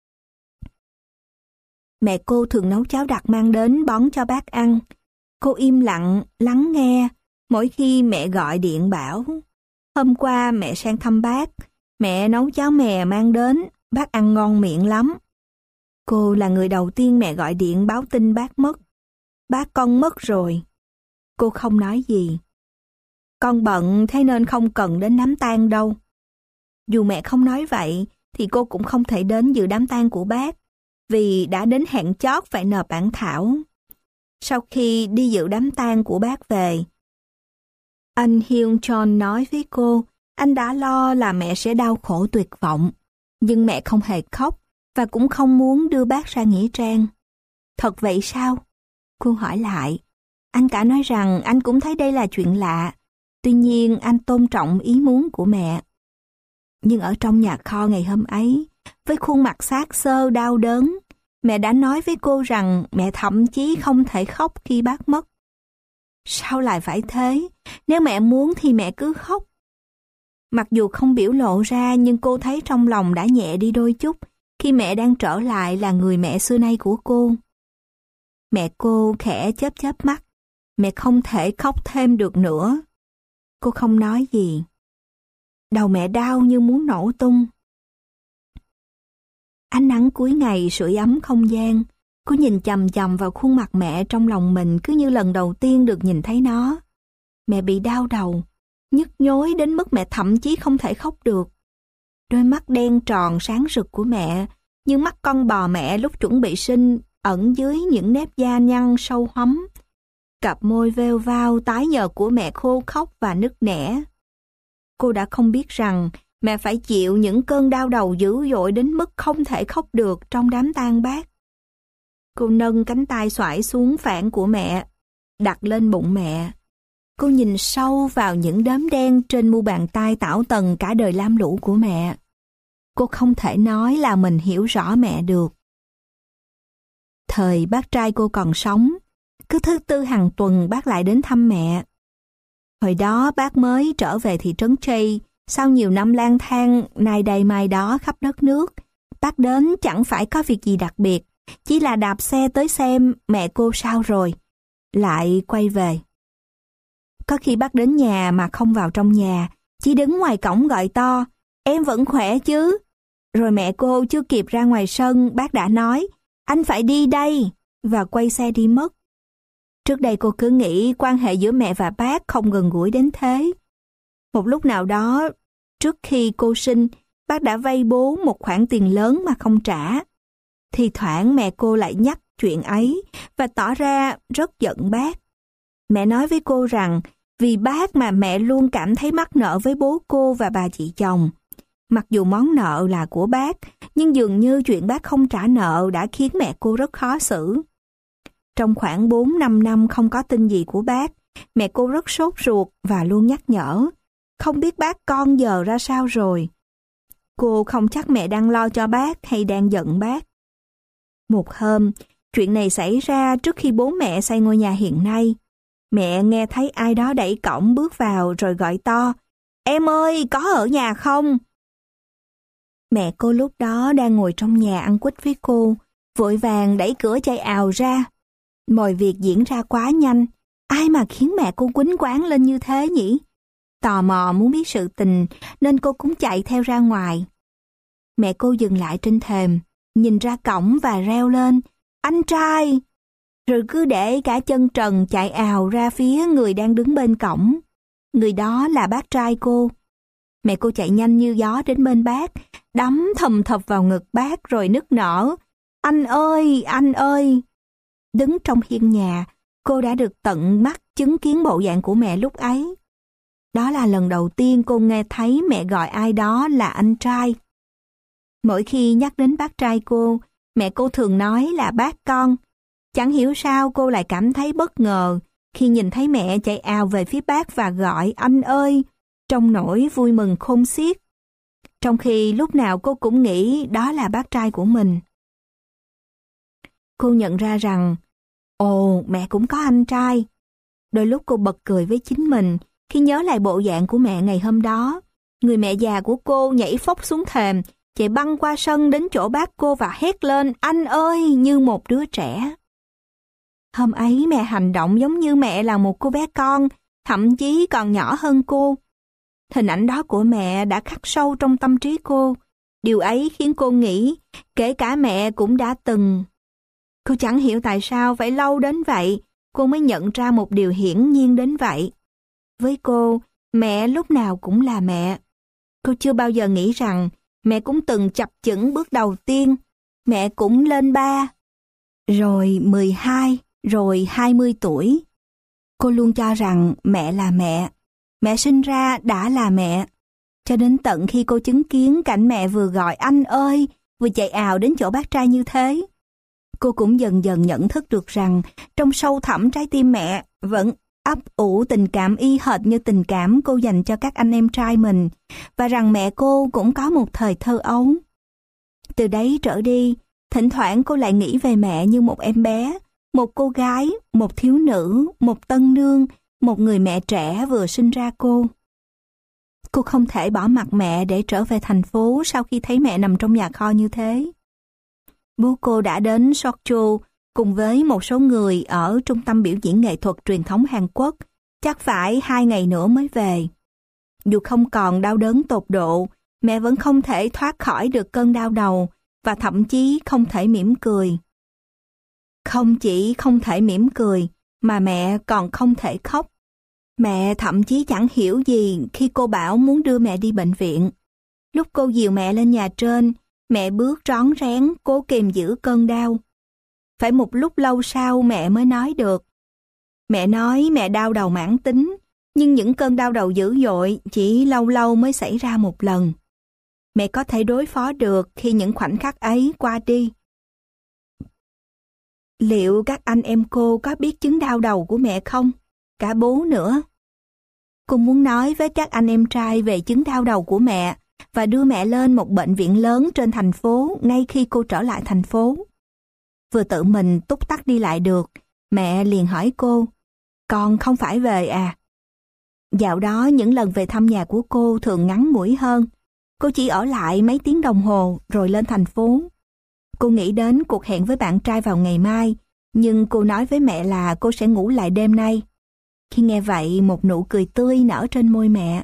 Mẹ cô thường nấu cháo đặc mang đến bón cho bác ăn. Cô im lặng, lắng nghe, mỗi khi mẹ gọi điện bảo, hôm qua mẹ sang thăm bác, mẹ nấu cháo mè mang đến, bác ăn ngon miệng lắm. Cô là người đầu tiên mẹ gọi điện báo tin bác mất. Bác con mất rồi. Cô không nói gì. Con bận thế nên không cần đến đám tang đâu. Dù mẹ không nói vậy, thì cô cũng không thể đến dự đám tang của bác, vì đã đến hạn chót phải nộp bản thảo. Sau khi đi dự đám tang của bác về, anh Hyun Chon nói với cô, anh đã lo là mẹ sẽ đau khổ tuyệt vọng, nhưng mẹ không hề khóc và cũng không muốn đưa bác ra nghĩa trang. Thật vậy sao? Cô hỏi lại. Anh cả nói rằng anh cũng thấy đây là chuyện lạ, tuy nhiên anh tôn trọng ý muốn của mẹ. Nhưng ở trong nhà kho ngày hôm ấy, với khuôn mặt xác xơ đau đớn, mẹ đã nói với cô rằng mẹ thậm chí không thể khóc khi bác mất. Sao lại phải thế? Nếu mẹ muốn thì mẹ cứ khóc. Mặc dù không biểu lộ ra, nhưng cô thấy trong lòng đã nhẹ đi đôi chút khi mẹ đang trở lại là người mẹ xưa nay của cô. Mẹ cô khẽ chớp chớp mắt. Mẹ không thể khóc thêm được nữa. Cô không nói gì. Đầu mẹ đau như muốn nổ tung. Ánh nắng cuối ngày sưởi ấm không gian. Cô nhìn chằm chằm vào khuôn mặt mẹ trong lòng mình cứ như lần đầu tiên được nhìn thấy nó. Mẹ bị đau đầu, nhức nhối đến mức mẹ thậm chí không thể khóc được. Đôi mắt đen tròn sáng rực của mẹ, như mắt con bò mẹ lúc chuẩn bị sinh, ẩn dưới những nếp da nhăn sâu hóm. Cặp môi veo vao tái nhợt của mẹ khô khóc và nức nẻ. Cô đã không biết rằng mẹ phải chịu những cơn đau đầu dữ dội đến mức không thể khóc được trong đám tang bác. Cô nâng cánh tay xoải xuống phản của mẹ, đặt lên bụng mẹ. Cô nhìn sâu vào những đốm đen trên mu bàn tay tảo tần cả đời lam lũ của mẹ. Cô không thể nói là mình hiểu rõ mẹ được. Thời bác trai cô còn sống, cứ thứ tư hàng tuần bác lại đến thăm mẹ. Hồi đó bác mới trở về thị trấn Chey, sau nhiều năm lang thang nay đây mai đó khắp đất nước. Bác đến chẳng phải có việc gì đặc biệt, chỉ là đạp xe tới xem mẹ cô sao rồi, lại quay về. Có khi bác đến nhà mà không vào trong nhà, chỉ đứng ngoài cổng gọi to, em vẫn khỏe chứ? Rồi mẹ cô chưa kịp ra ngoài sân, bác đã nói, anh phải đi đây, và quay xe đi mất. Trước đây cô cứ nghĩ quan hệ giữa mẹ và bác không gần gũi đến thế. Một lúc nào đó, trước khi cô sinh, bác đã vay bố một khoản tiền lớn mà không trả. Thì thoảng mẹ cô lại nhắc chuyện ấy và tỏ ra rất giận bác. Mẹ nói với cô rằng vì bác mà mẹ luôn cảm thấy mắc nợ với bố cô và bà chị chồng. Mặc dù món nợ là của bác, nhưng dường như chuyện bác không trả nợ đã khiến mẹ cô rất khó xử. Trong khoảng bốn năm năm không có tin gì của bác, mẹ cô rất sốt ruột và luôn nhắc nhở. Không biết bác con giờ ra sao rồi. Cô không chắc mẹ đang lo cho bác hay đang giận bác. Một hôm, chuyện này xảy ra trước khi bố mẹ xây ngôi nhà hiện nay. Mẹ nghe thấy ai đó đẩy cổng bước vào rồi gọi to, em ơi, có ở nhà không? Mẹ cô lúc đó đang ngồi trong nhà ăn quýt với cô, vội vàng đẩy cửa chạy ào ra. Mọi việc diễn ra quá nhanh, ai mà khiến mẹ cô quýnh quáng lên như thế nhỉ? Tò mò muốn biết sự tình nên cô cũng chạy theo ra ngoài. Mẹ cô dừng lại trên thềm, nhìn ra cổng và reo lên, anh trai! Rồi cứ để cả chân trần chạy ào ra phía người đang đứng bên cổng. Người đó là bác trai cô. Mẹ cô chạy nhanh như gió đến bên bác, đấm thầm thập vào ngực bác rồi nức nở. Anh ơi, anh ơi! Đứng trong hiên nhà, cô đã được tận mắt chứng kiến bộ dạng của mẹ lúc ấy. Đó là lần đầu tiên cô nghe thấy mẹ gọi ai đó là anh trai. Mỗi khi nhắc đến bác trai cô, mẹ cô thường nói là bác con. Chẳng hiểu sao cô lại cảm thấy bất ngờ khi nhìn thấy mẹ chạy ào về phía bác và gọi anh ơi. trong nỗi vui mừng khôn xiết, trong khi lúc nào cô cũng nghĩ đó là bác trai của mình. Cô nhận ra rằng, ồ, mẹ cũng có anh trai. Đôi lúc cô bật cười với chính mình khi nhớ lại bộ dạng của mẹ ngày hôm đó. Người mẹ già của cô nhảy phóc xuống thềm, chạy băng qua sân đến chỗ bác cô và hét lên, anh ơi, như một đứa trẻ. Hôm ấy mẹ hành động giống như mẹ là một cô bé con, thậm chí còn nhỏ hơn cô. Hình ảnh đó của mẹ đã khắc sâu trong tâm trí cô. Điều ấy khiến cô nghĩ, kể cả mẹ cũng đã từng. Cô chẳng hiểu tại sao phải lâu đến vậy, cô mới nhận ra một điều hiển nhiên đến vậy. Với cô, mẹ lúc nào cũng là mẹ. Cô chưa bao giờ nghĩ rằng mẹ cũng từng chập chững bước đầu tiên. Mẹ cũng lên ba, rồi mười hai, rồi hai mươi tuổi. Cô luôn cho rằng mẹ là mẹ. Mẹ sinh ra đã là mẹ. Cho đến tận khi cô chứng kiến cảnh mẹ vừa gọi anh ơi, vừa chạy ào đến chỗ bác trai như thế. Cô cũng dần dần nhận thức được rằng trong sâu thẳm trái tim mẹ vẫn ấp ủ tình cảm y hệt như tình cảm cô dành cho các anh em trai mình, và rằng mẹ cô cũng có một thời thơ ấu. Từ đấy trở đi, thỉnh thoảng cô lại nghĩ về mẹ như một em bé, một cô gái, một thiếu nữ, một tân nương, một người mẹ trẻ vừa sinh ra cô. Cô không thể bỏ mặc mẹ để trở về thành phố sau khi thấy mẹ nằm trong nhà kho như thế. Bố cô đã đến Sokcho cùng với một số người ở trung tâm biểu diễn nghệ thuật truyền thống Hàn Quốc, chắc phải hai ngày nữa mới về. Dù không còn đau đớn tột độ, mẹ vẫn không thể thoát khỏi được cơn đau đầu và thậm chí không thể mỉm cười. Không chỉ không thể mỉm cười, mà mẹ còn không thể khóc. Mẹ thậm chí chẳng hiểu gì khi cô bảo muốn đưa mẹ đi bệnh viện. Lúc cô dìu mẹ lên nhà trên, mẹ bước rón rén cố kìm giữ cơn đau. Phải một lúc lâu sau mẹ mới nói được. Mẹ nói mẹ đau đầu mãn tính, nhưng những cơn đau đầu dữ dội chỉ lâu lâu mới xảy ra một lần. Mẹ có thể đối phó được khi những khoảnh khắc ấy qua đi. Liệu các anh em cô có biết chứng đau đầu của mẹ không? Cả bố nữa. Cô muốn nói với các anh em trai về chứng đau đầu của mẹ và đưa mẹ lên một bệnh viện lớn trên thành phố ngay khi cô trở lại thành phố. Vừa tự mình túc tắc đi lại được, mẹ liền hỏi cô, con không phải về à? Dạo đó những lần về thăm nhà của cô thường ngắn ngủi hơn. Cô chỉ ở lại mấy tiếng đồng hồ rồi lên thành phố. Cô nghĩ đến cuộc hẹn với bạn trai vào ngày mai, nhưng cô nói với mẹ là cô sẽ ngủ lại đêm nay. Khi nghe vậy, một nụ cười tươi nở trên môi mẹ.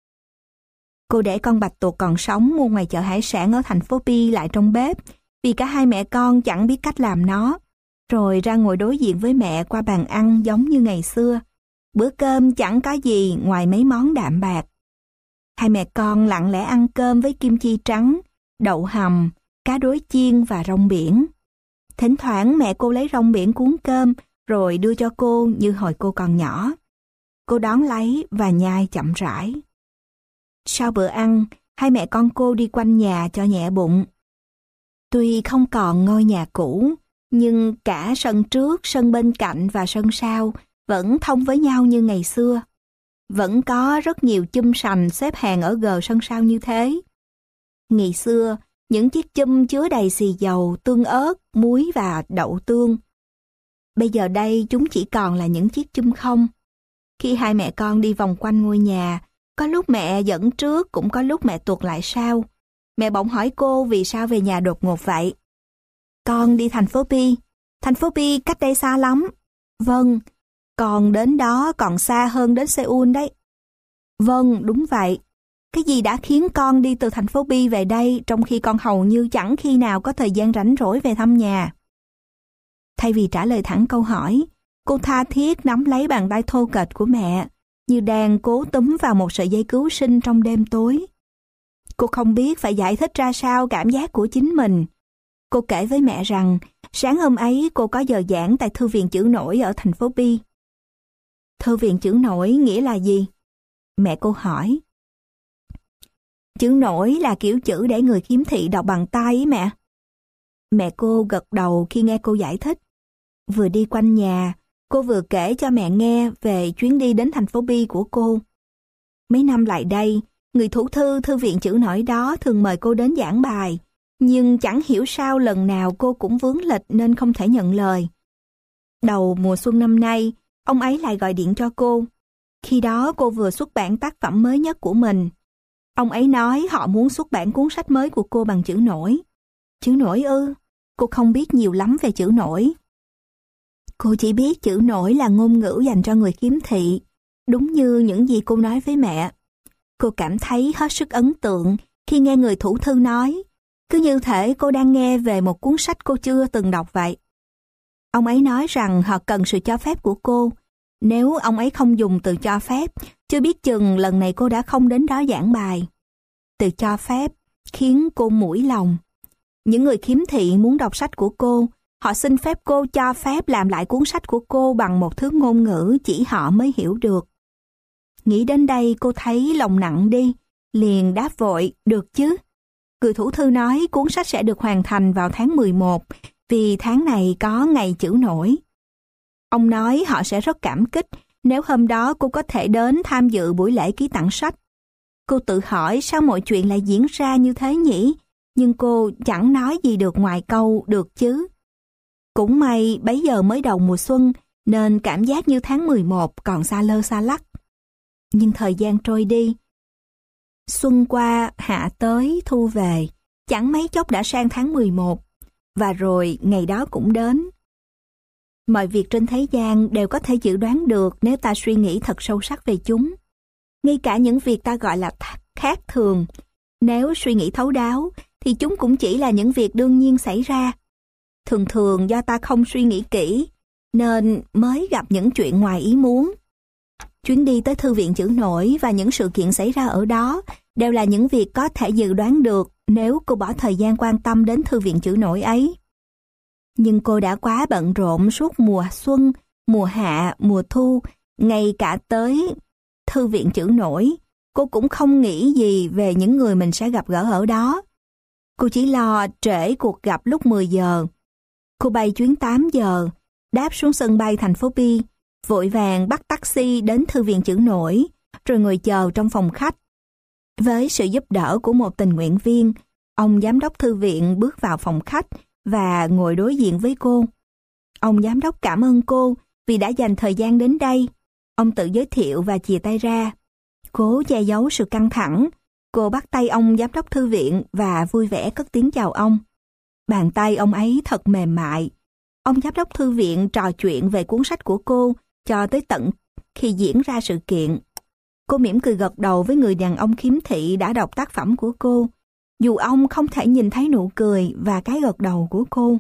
Cô để con bạch tuộc còn sống mua ngoài chợ hải sản ở thành phố Pi lại trong bếp, vì cả hai mẹ con chẳng biết cách làm nó, rồi ra ngồi đối diện với mẹ qua bàn ăn giống như ngày xưa. Bữa cơm chẳng có gì ngoài mấy món đạm bạc. Hai mẹ con lặng lẽ ăn cơm với kim chi trắng, đậu hầm, cá đối chiên và rong biển. Thỉnh thoảng mẹ cô lấy rong biển cuốn cơm rồi đưa cho cô như hồi cô còn nhỏ. Cô đón lấy và nhai chậm rãi. Sau bữa ăn, hai mẹ con cô đi quanh nhà cho nhẹ bụng. Tuy không còn ngôi nhà cũ, nhưng cả sân trước, sân bên cạnh và sân sau vẫn thông với nhau như ngày xưa. Vẫn có rất nhiều chum sành xếp hàng ở gờ sân sau như thế. Ngày xưa, những chiếc chum chứa đầy xì dầu, tương ớt, muối và đậu tương. Bây giờ đây chúng chỉ còn là những chiếc chum không. Khi hai mẹ con đi vòng quanh ngôi nhà, có lúc mẹ dẫn trước, cũng có lúc mẹ tuột lại sau. Mẹ bỗng hỏi cô vì sao về nhà đột ngột vậy. Con đi thành phố Pi. Thành phố Pi cách đây xa lắm. Vâng, còn đến đó còn xa hơn đến Seoul đấy. Vâng, đúng vậy. Cái gì đã khiến con đi từ thành phố Pi về đây trong khi con hầu như chẳng khi nào có thời gian rảnh rỗi về thăm nhà? Thay vì trả lời thẳng câu hỏi, cô tha thiết nắm lấy bàn tay thô kệch của mẹ, như đang cố túm vào một sợi dây cứu sinh trong đêm tối. Cô không biết phải giải thích ra sao cảm giác của chính mình. Cô kể với mẹ rằng sáng hôm ấy cô có giờ giảng tại Thư viện Chữ Nổi ở thành phố Pi. Thư viện Chữ Nổi nghĩa là gì? Mẹ cô hỏi. Chữ nổi là kiểu chữ để người khiếm thị đọc bằng tay ấy mẹ. Mẹ cô gật đầu khi nghe cô giải thích. Vừa đi quanh nhà, cô vừa kể cho mẹ nghe về chuyến đi đến thành phố Pi của cô. Mấy năm lại đây, người thủ thư thư viện chữ nổi đó thường mời cô đến giảng bài, nhưng chẳng hiểu sao lần nào cô cũng vướng lịch nên không thể nhận lời. Đầu mùa xuân năm nay, ông ấy lại gọi điện cho cô. Khi đó cô vừa xuất bản tác phẩm mới nhất của mình. Ông ấy nói họ muốn xuất bản cuốn sách mới của cô bằng chữ nổi. Chữ nổi ư? Cô không biết nhiều lắm về chữ nổi. Cô chỉ biết chữ nổi là ngôn ngữ dành cho người khiếm thị, đúng như những gì cô nói với mẹ. Cô cảm thấy hết sức ấn tượng khi nghe người thủ thư nói, cứ như thể cô đang nghe về một cuốn sách cô chưa từng đọc vậy. Ông ấy nói rằng họ cần sự cho phép của cô. Nếu ông ấy không dùng từ cho phép, chưa biết chừng lần này cô đã không đến đó giảng bài. Từ cho phép khiến cô mũi lòng. Những người khiếm thị muốn đọc sách của cô, họ xin phép cô cho phép làm lại cuốn sách của cô bằng một thứ ngôn ngữ chỉ họ mới hiểu được. Nghĩ đến đây cô thấy lòng nặng đi, liền đáp vội, được chứ. Người thủ thư nói cuốn sách sẽ được hoàn thành vào tháng mười một, vì tháng này có ngày chữ nổi. Ông nói họ sẽ rất cảm kích nếu hôm đó cô có thể đến tham dự buổi lễ ký tặng sách. Cô tự hỏi sao mọi chuyện lại diễn ra như thế nhỉ, nhưng cô chẳng nói gì được ngoài câu được chứ. Cũng may bấy giờ mới đầu mùa xuân, nên cảm giác như tháng mười một còn xa lơ xa lắc. Nhưng thời gian trôi đi. Xuân qua, hạ tới, thu về, chẳng mấy chốc đã sang tháng mười một, và rồi ngày đó cũng đến. Mọi việc trên thế gian đều có thể dự đoán được nếu ta suy nghĩ thật sâu sắc về chúng. Ngay cả những việc ta gọi là khác thường, nếu suy nghĩ thấu đáo, thì chúng cũng chỉ là những việc đương nhiên xảy ra. Thường thường do ta không suy nghĩ kỹ, nên mới gặp những chuyện ngoài ý muốn. Chuyến đi tới thư viện chữ nổi và những sự kiện xảy ra ở đó đều là những việc có thể dự đoán được nếu cô bỏ thời gian quan tâm đến thư viện chữ nổi ấy. Nhưng cô đã quá bận rộn suốt mùa xuân, mùa hạ, mùa thu, ngay cả tới thư viện chữ nổi, cô cũng không nghĩ gì về những người mình sẽ gặp gỡ ở đó. Cô chỉ lo trễ cuộc gặp lúc mười giờ. Cô bay chuyến tám giờ, đáp xuống sân bay thành phố Bi, vội vàng bắt taxi đến thư viện chữ nổi, rồi ngồi chờ trong phòng khách. Với sự giúp đỡ của một tình nguyện viên, ông giám đốc thư viện bước vào phòng khách và ngồi đối diện với cô. Ông giám đốc cảm ơn cô vì đã dành thời gian đến đây. Ông tự giới thiệu và chìa tay ra. Cố che giấu sự căng thẳng, cô bắt tay ông giám đốc thư viện và vui vẻ cất tiếng chào ông. Bàn tay ông ấy thật mềm mại. Ông giám đốc thư viện trò chuyện về cuốn sách của cô cho tới tận khi diễn ra sự kiện. Cô mỉm cười gật đầu với người đàn ông khiếm thị đã đọc tác phẩm của cô, dù ông không thể nhìn thấy nụ cười và cái gật đầu của cô.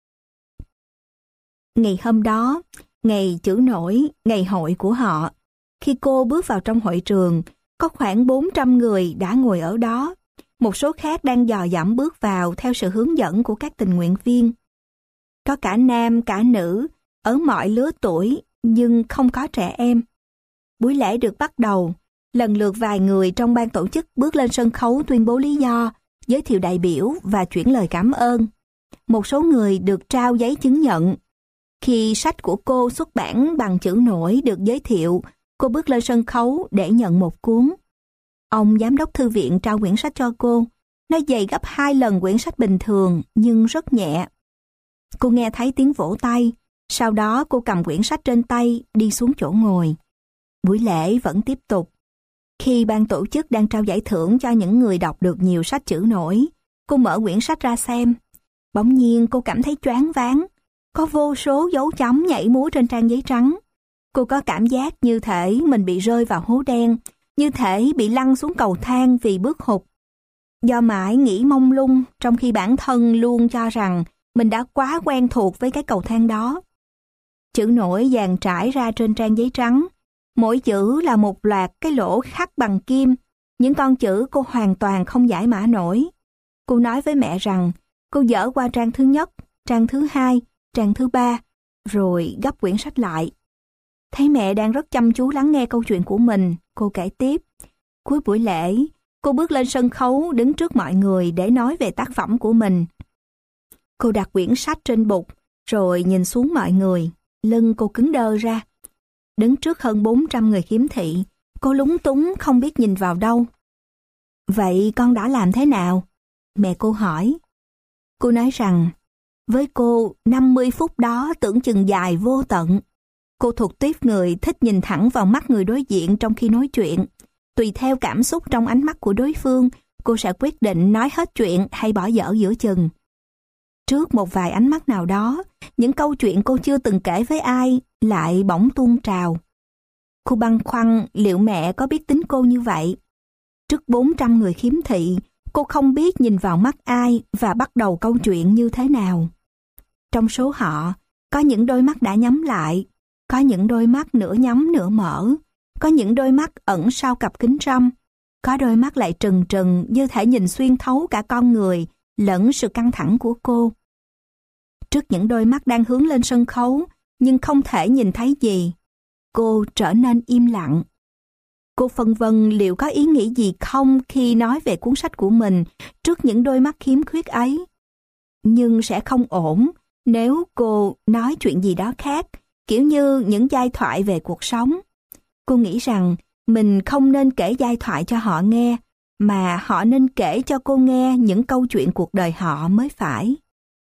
Ngày hôm đó, ngày chữ nổi, ngày hội của họ, khi cô bước vào trong hội trường, có khoảng bốn trăm người đã ngồi ở đó. Một số khác đang dò dẫm bước vào theo sự hướng dẫn của các tình nguyện viên. Có cả nam, cả nữ, ở mọi lứa tuổi, nhưng không có trẻ em. Buổi lễ được bắt đầu, lần lượt vài người trong ban tổ chức bước lên sân khấu tuyên bố lý do, giới thiệu đại biểu và chuyển lời cảm ơn. Một số người được trao giấy chứng nhận. Khi sách của cô xuất bản bằng chữ nổi được giới thiệu, cô bước lên sân khấu để nhận một cuốn. Ông giám đốc thư viện trao quyển sách cho cô. Nó dày gấp hai lần quyển sách bình thường, nhưng rất nhẹ. Cô nghe thấy tiếng vỗ tay. Sau đó cô cầm quyển sách trên tay, đi xuống chỗ ngồi. Buổi lễ vẫn tiếp tục. Khi ban tổ chức đang trao giải thưởng cho những người đọc được nhiều sách chữ nổi, cô mở quyển sách ra xem. Bỗng nhiên cô cảm thấy choáng váng. Có vô số dấu chấm nhảy múa trên trang giấy trắng. Cô có cảm giác như thể mình bị rơi vào hố đen, như thể bị lăn xuống cầu thang vì bước hụt. Do mãi nghĩ mông lung, trong khi bản thân luôn cho rằng mình đã quá quen thuộc với cái cầu thang đó. Chữ nổi dàn trải ra trên trang giấy trắng. Mỗi chữ là một loạt cái lỗ khắc bằng kim. Những con chữ cô hoàn toàn không giải mã nổi. Cô nói với mẹ rằng cô dở qua trang thứ nhất, trang thứ hai, trang thứ ba, rồi gấp quyển sách lại. Thấy mẹ đang rất chăm chú lắng nghe câu chuyện của mình, cô kể tiếp. Cuối buổi lễ, cô bước lên sân khấu đứng trước mọi người để nói về tác phẩm của mình. Cô đặt quyển sách trên bục, rồi nhìn xuống mọi người. Lưng cô cứng đơ ra. Đứng trước hơn bốn trăm người khiếm thị, Cô lúng túng không biết nhìn vào đâu. Vậy con đã làm thế nào? Mẹ cô hỏi. Cô nói rằng, với cô, năm mươi phút đó tưởng chừng dài vô tận. Cô thuộc tuýp người thích nhìn thẳng vào mắt người đối diện trong khi nói chuyện. Tùy theo cảm xúc trong ánh mắt của đối phương, cô sẽ quyết định nói hết chuyện hay bỏ dở giữa chừng. Trước một vài ánh mắt nào đó, những câu chuyện cô chưa từng kể với ai lại bỗng tuôn trào. Cô băn khoăn liệu mẹ có biết tính cô như vậy. Trước bốn trăm người khiếm thị, cô không biết nhìn vào mắt ai và bắt đầu câu chuyện như thế nào. Trong số họ, có những đôi mắt đã nhắm lại, có những đôi mắt nửa nhắm nửa mở, có những đôi mắt ẩn sau cặp kính râm, có đôi mắt lại trừng trừng như thể nhìn xuyên thấu cả con người lẫn sự căng thẳng của cô. Trước những đôi mắt đang hướng lên sân khấu nhưng không thể nhìn thấy gì, cô trở nên im lặng. Cô phân vân liệu có ý nghĩ gì không khi nói về cuốn sách của mình trước những đôi mắt khiếm khuyết ấy. Nhưng sẽ không ổn nếu cô nói chuyện gì đó khác, kiểu như những giai thoại về cuộc sống. Cô nghĩ rằng mình không nên kể giai thoại cho họ nghe, mà họ nên kể cho cô nghe những câu chuyện cuộc đời họ mới phải.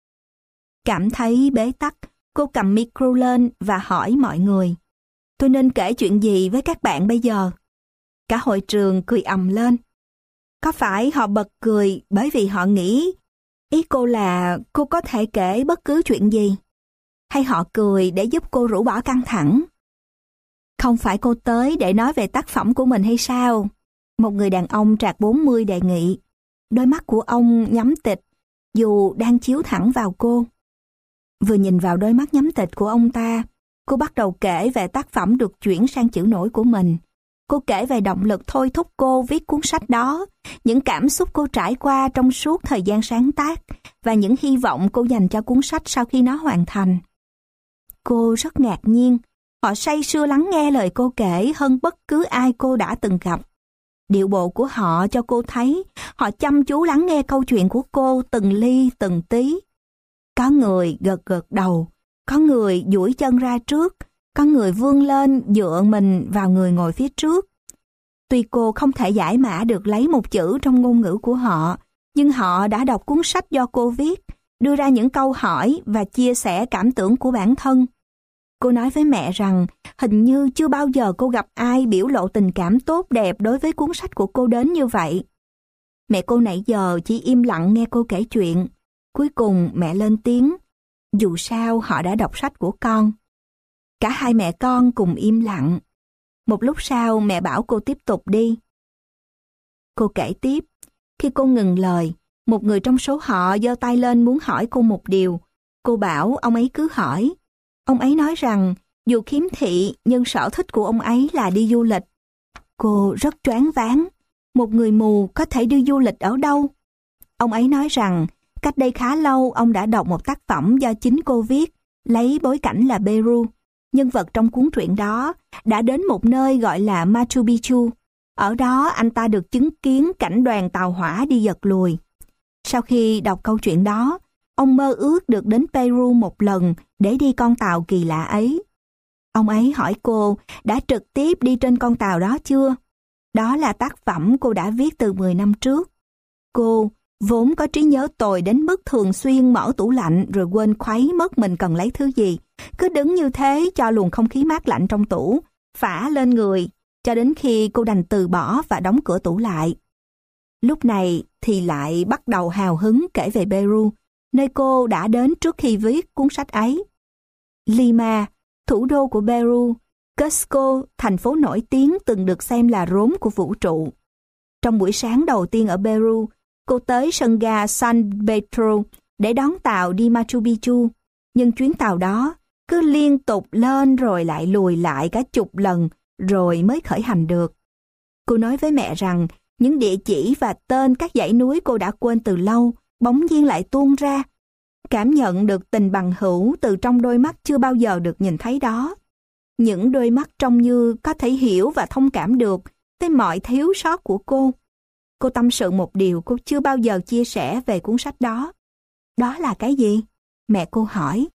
Cảm thấy bế tắc, cô cầm micro lên và hỏi mọi người, tôi nên kể chuyện gì với các bạn bây giờ? Cả hội trường cười ầm lên. Có phải họ bật cười bởi vì họ nghĩ ý cô là cô có thể kể bất cứ chuyện gì? Hay họ cười để giúp cô rũ bỏ căng thẳng? Không phải cô tới để nói về tác phẩm của mình hay sao? Một người đàn ông trạc bốn mươi đề nghị. Đôi mắt của ông nhắm tịt, dù đang chiếu thẳng vào cô. Vừa nhìn vào đôi mắt nhắm tịt của ông ta, cô bắt đầu kể về tác phẩm được chuyển sang chữ nổi của mình. Cô kể về động lực thôi thúc cô viết cuốn sách đó, những cảm xúc cô trải qua trong suốt thời gian sáng tác và những hy vọng cô dành cho cuốn sách sau khi nó hoàn thành. Cô rất ngạc nhiên, họ say sưa lắng nghe lời cô kể hơn bất cứ ai cô đã từng gặp. Điệu bộ của họ cho cô thấy họ chăm chú lắng nghe câu chuyện của cô từng ly từng tí. Có người gật gật đầu, có người duỗi chân ra trước, có người vươn lên dựa mình vào người ngồi phía trước. Tuy cô không thể giải mã được lấy một chữ trong ngôn ngữ của họ, nhưng họ đã đọc cuốn sách do cô viết, đưa ra những câu hỏi và chia sẻ cảm tưởng của bản thân. Cô nói với mẹ rằng hình như chưa bao giờ cô gặp ai biểu lộ tình cảm tốt đẹp đối với cuốn sách của cô đến như vậy. Mẹ cô nãy giờ chỉ im lặng nghe cô kể chuyện. Cuối cùng mẹ lên tiếng, dù sao họ đã đọc sách của con. Cả hai mẹ con cùng im lặng. Một lúc sau mẹ bảo cô tiếp tục đi. Cô kể tiếp, khi cô ngừng lời, một người trong số họ giơ tay lên muốn hỏi cô một điều. Cô bảo ông ấy cứ hỏi. Ông ấy nói rằng dù khiếm thị nhưng sở thích của ông ấy là đi du lịch. Cô rất choáng váng. Một người mù có thể đi du lịch ở đâu? Ông ấy nói rằng cách đây khá lâu ông đã đọc một tác phẩm do chính cô viết, lấy bối cảnh là Peru. Nhân vật trong cuốn truyện đó đã đến một nơi gọi là Machu Picchu. Ở đó anh ta được chứng kiến cảnh đoàn tàu hỏa đi giật lùi. Sau khi đọc câu chuyện đó, ông mơ ước được đến Peru một lần để đi con tàu kỳ lạ ấy. Ông ấy hỏi cô đã trực tiếp đi trên con tàu đó chưa? Đó là tác phẩm cô đã viết từ mười năm trước. Cô vốn có trí nhớ tồi đến mức thường xuyên mở tủ lạnh rồi quên khuấy mất mình cần lấy thứ gì. Cứ đứng như thế cho luồng không khí mát lạnh trong tủ phả lên người cho đến khi cô đành từ bỏ và đóng cửa tủ lại. Lúc này thì lại bắt đầu hào hứng kể về Peru, nơi cô đã đến trước khi viết cuốn sách ấy. Lima, thủ đô của Peru, Cusco, thành phố nổi tiếng từng được xem là rốn của vũ trụ. Trong buổi sáng đầu tiên ở Peru, cô tới sân ga San Pedro để đón tàu đi Machu Picchu. Nhưng chuyến tàu đó cứ liên tục lên rồi lại lùi lại cả chục lần rồi mới khởi hành được. Cô nói với mẹ rằng những địa chỉ và tên các dãy núi cô đã quên từ lâu bỗng nhiên lại tuôn ra. Cảm nhận được tình bằng hữu từ trong đôi mắt chưa bao giờ được nhìn thấy đó. Những đôi mắt trông như có thể hiểu và thông cảm được với mọi thiếu sót của cô. Cô tâm sự một điều cô chưa bao giờ chia sẻ về cuốn sách đó. Đó là cái gì? Mẹ cô hỏi.